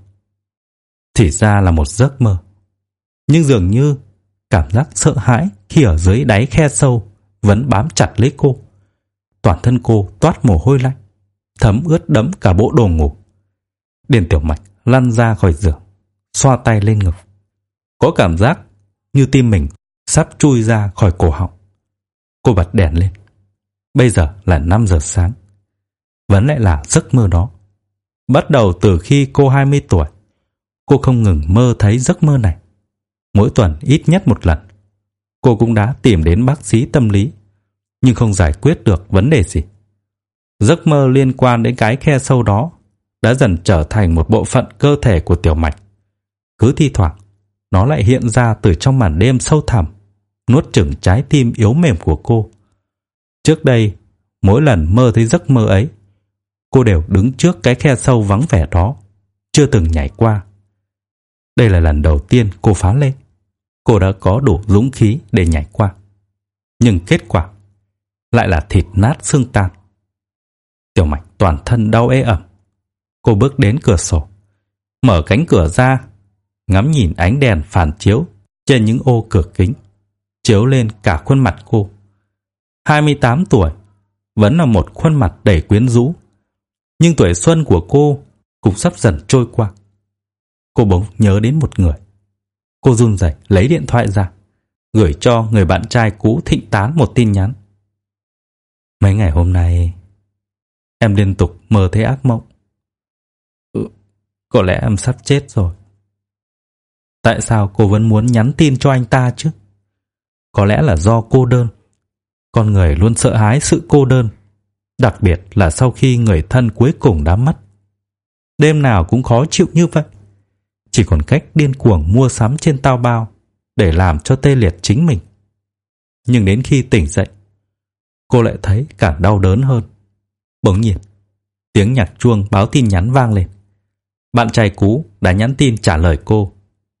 Thì ra là một giấc mơ. Nhưng dường như cảm giác sợ hãi khi ở dưới đáy khe sâu vẫn bám chặt lấy cô. Toàn thân cô toát mồ hôi lạnh, thấm ướt đẫm cả bộ đồ ngủ. Điền Tiểu Mạch lăn ra khỏi giường, xoa tay lên ngực. Có cảm giác như tim mình sắp chui ra khỏi cổ họng. Cô bật đèn lên. Bây giờ là năm giờ sáng. Vẫn lại là giấc mơ đó. Bắt đầu từ khi cô hai mươi tuổi, cô không ngừng mơ thấy giấc mơ này. Mỗi tuần ít nhất một lần. Cô cũng đã tìm đến bác sĩ tâm lý, nhưng không giải quyết được vấn đề gì. Giấc mơ liên quan đến cái khe sâu đó đã dần trở thành một bộ phận cơ thể của Tiểu Mạch. Cứ thi thoảng, nó lại hiện ra từ trong màn đêm sâu thẳm, nuốt chửng trái tim yếu mềm của cô. Trước đây, mỗi lần mơ thấy giấc mơ ấy, cô đều đứng trước cái khe sâu vắng vẻ đó, chưa từng nhảy qua. Đây là lần đầu tiên cô phá lên. Cô đã có đủ dũng khí để nhảy qua. Nhưng kết quả lại là thịt nát xương tan. Tiểu Mạch toàn thân đau ê ẩm. Cô bước đến cửa sổ, mở cánh cửa ra, ngắm nhìn ánh đèn phản chiếu trên những ô cửa kính, chiếu lên cả khuôn mặt cô. hai mươi tám tuổi, vẫn là một khuôn mặt đầy quyến rũ. Nhưng tuổi xuân của cô cũng sắp dần trôi qua. Cô bỗng nhớ đến một người. Cô run rẩy lấy điện thoại ra, gửi cho người bạn trai cũ Thịnh Tán một tin nhắn. Mấy ngày hôm nay, em liên tục mơ thấy ác mộng. Ừ, có lẽ em sắp chết rồi. Tại sao cô vẫn muốn nhắn tin cho anh ta chứ? Có lẽ là do cô đơn. Con người luôn sợ hãi sự cô đơn, đặc biệt là sau khi người thân cuối cùng đã mất. Đêm nào cũng khó chịu như vậy. Chỉ còn cách điên cuồng mua sắm trên Taobao để làm cho tê liệt chính mình. Nhưng đến khi tỉnh dậy, cô lại thấy càng đau đớn hơn. Bỗng nhiên, tiếng nhạc chuông báo tin nhắn vang lên. Bạn trai cũ đã nhắn tin trả lời cô.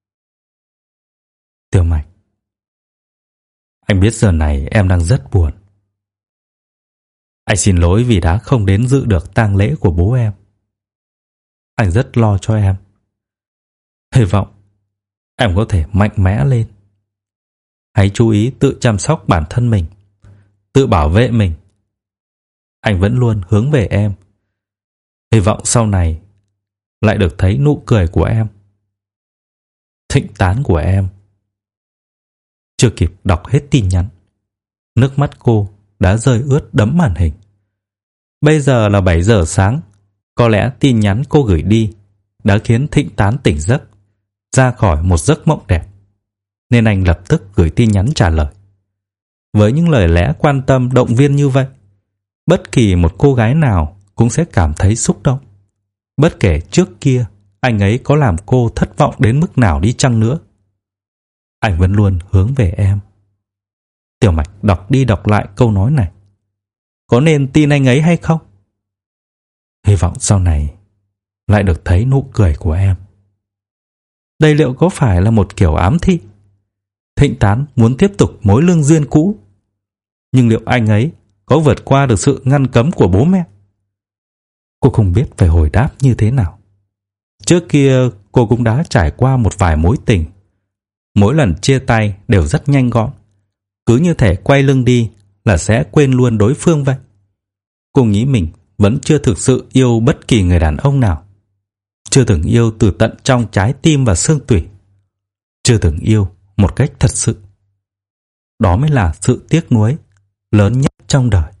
Tiểu Mạch, anh biết giờ này em đang rất buồn. Anh xin lỗi vì đã không đến dự được tang lễ của bố em. Anh rất lo cho em. Hy vọng em có thể mạnh mẽ lên. Hãy chú ý tự chăm sóc bản thân mình, tự bảo vệ mình. Anh vẫn luôn hướng về em. Hy vọng sau này lại được thấy nụ cười của em. Thịnh Tán của em. Chưa kịp đọc hết tin nhắn, nước mắt cô đã rơi ướt đẫm màn hình. Bây giờ là bảy giờ sáng. Có lẽ tin nhắn cô gửi đi đã khiến Thịnh Tán tỉnh giấc, ra khỏi một giấc mộng đẹp, nên anh lập tức gửi tin nhắn trả lời. Với những lời lẽ quan tâm động viên như vậy, bất kỳ một cô gái nào cũng sẽ cảm thấy xúc động. Bất kể trước kia anh ấy có làm cô thất vọng đến mức nào đi chăng nữa, anh vẫn luôn hướng về em. Tiểu Mạch đọc đi đọc lại câu nói này. Có nên tin anh ấy hay không? Hy vọng sau này lại được thấy nụ cười của em. Đây liệu có phải là một kiểu ám thị? Thịnh Tán muốn tiếp tục mối lương duyên cũ, nhưng liệu anh ấy có vượt qua được sự ngăn cấm của bố mẹ? Cô không biết phải hồi đáp như thế nào. Trước kia cô cũng đã trải qua một vài mối tình. Mỗi lần chia tay đều rất nhanh gọn, cứ như thể quay lưng đi là sẽ quên luôn đối phương vậy. Cô nghĩ mình vẫn chưa thực sự yêu bất kỳ người đàn ông nào, chưa từng yêu từ tận trong trái tim và xương tủy, chưa từng yêu một cách thật sự. Đó mới là sự tiếc nuối lớn nhất trong đời.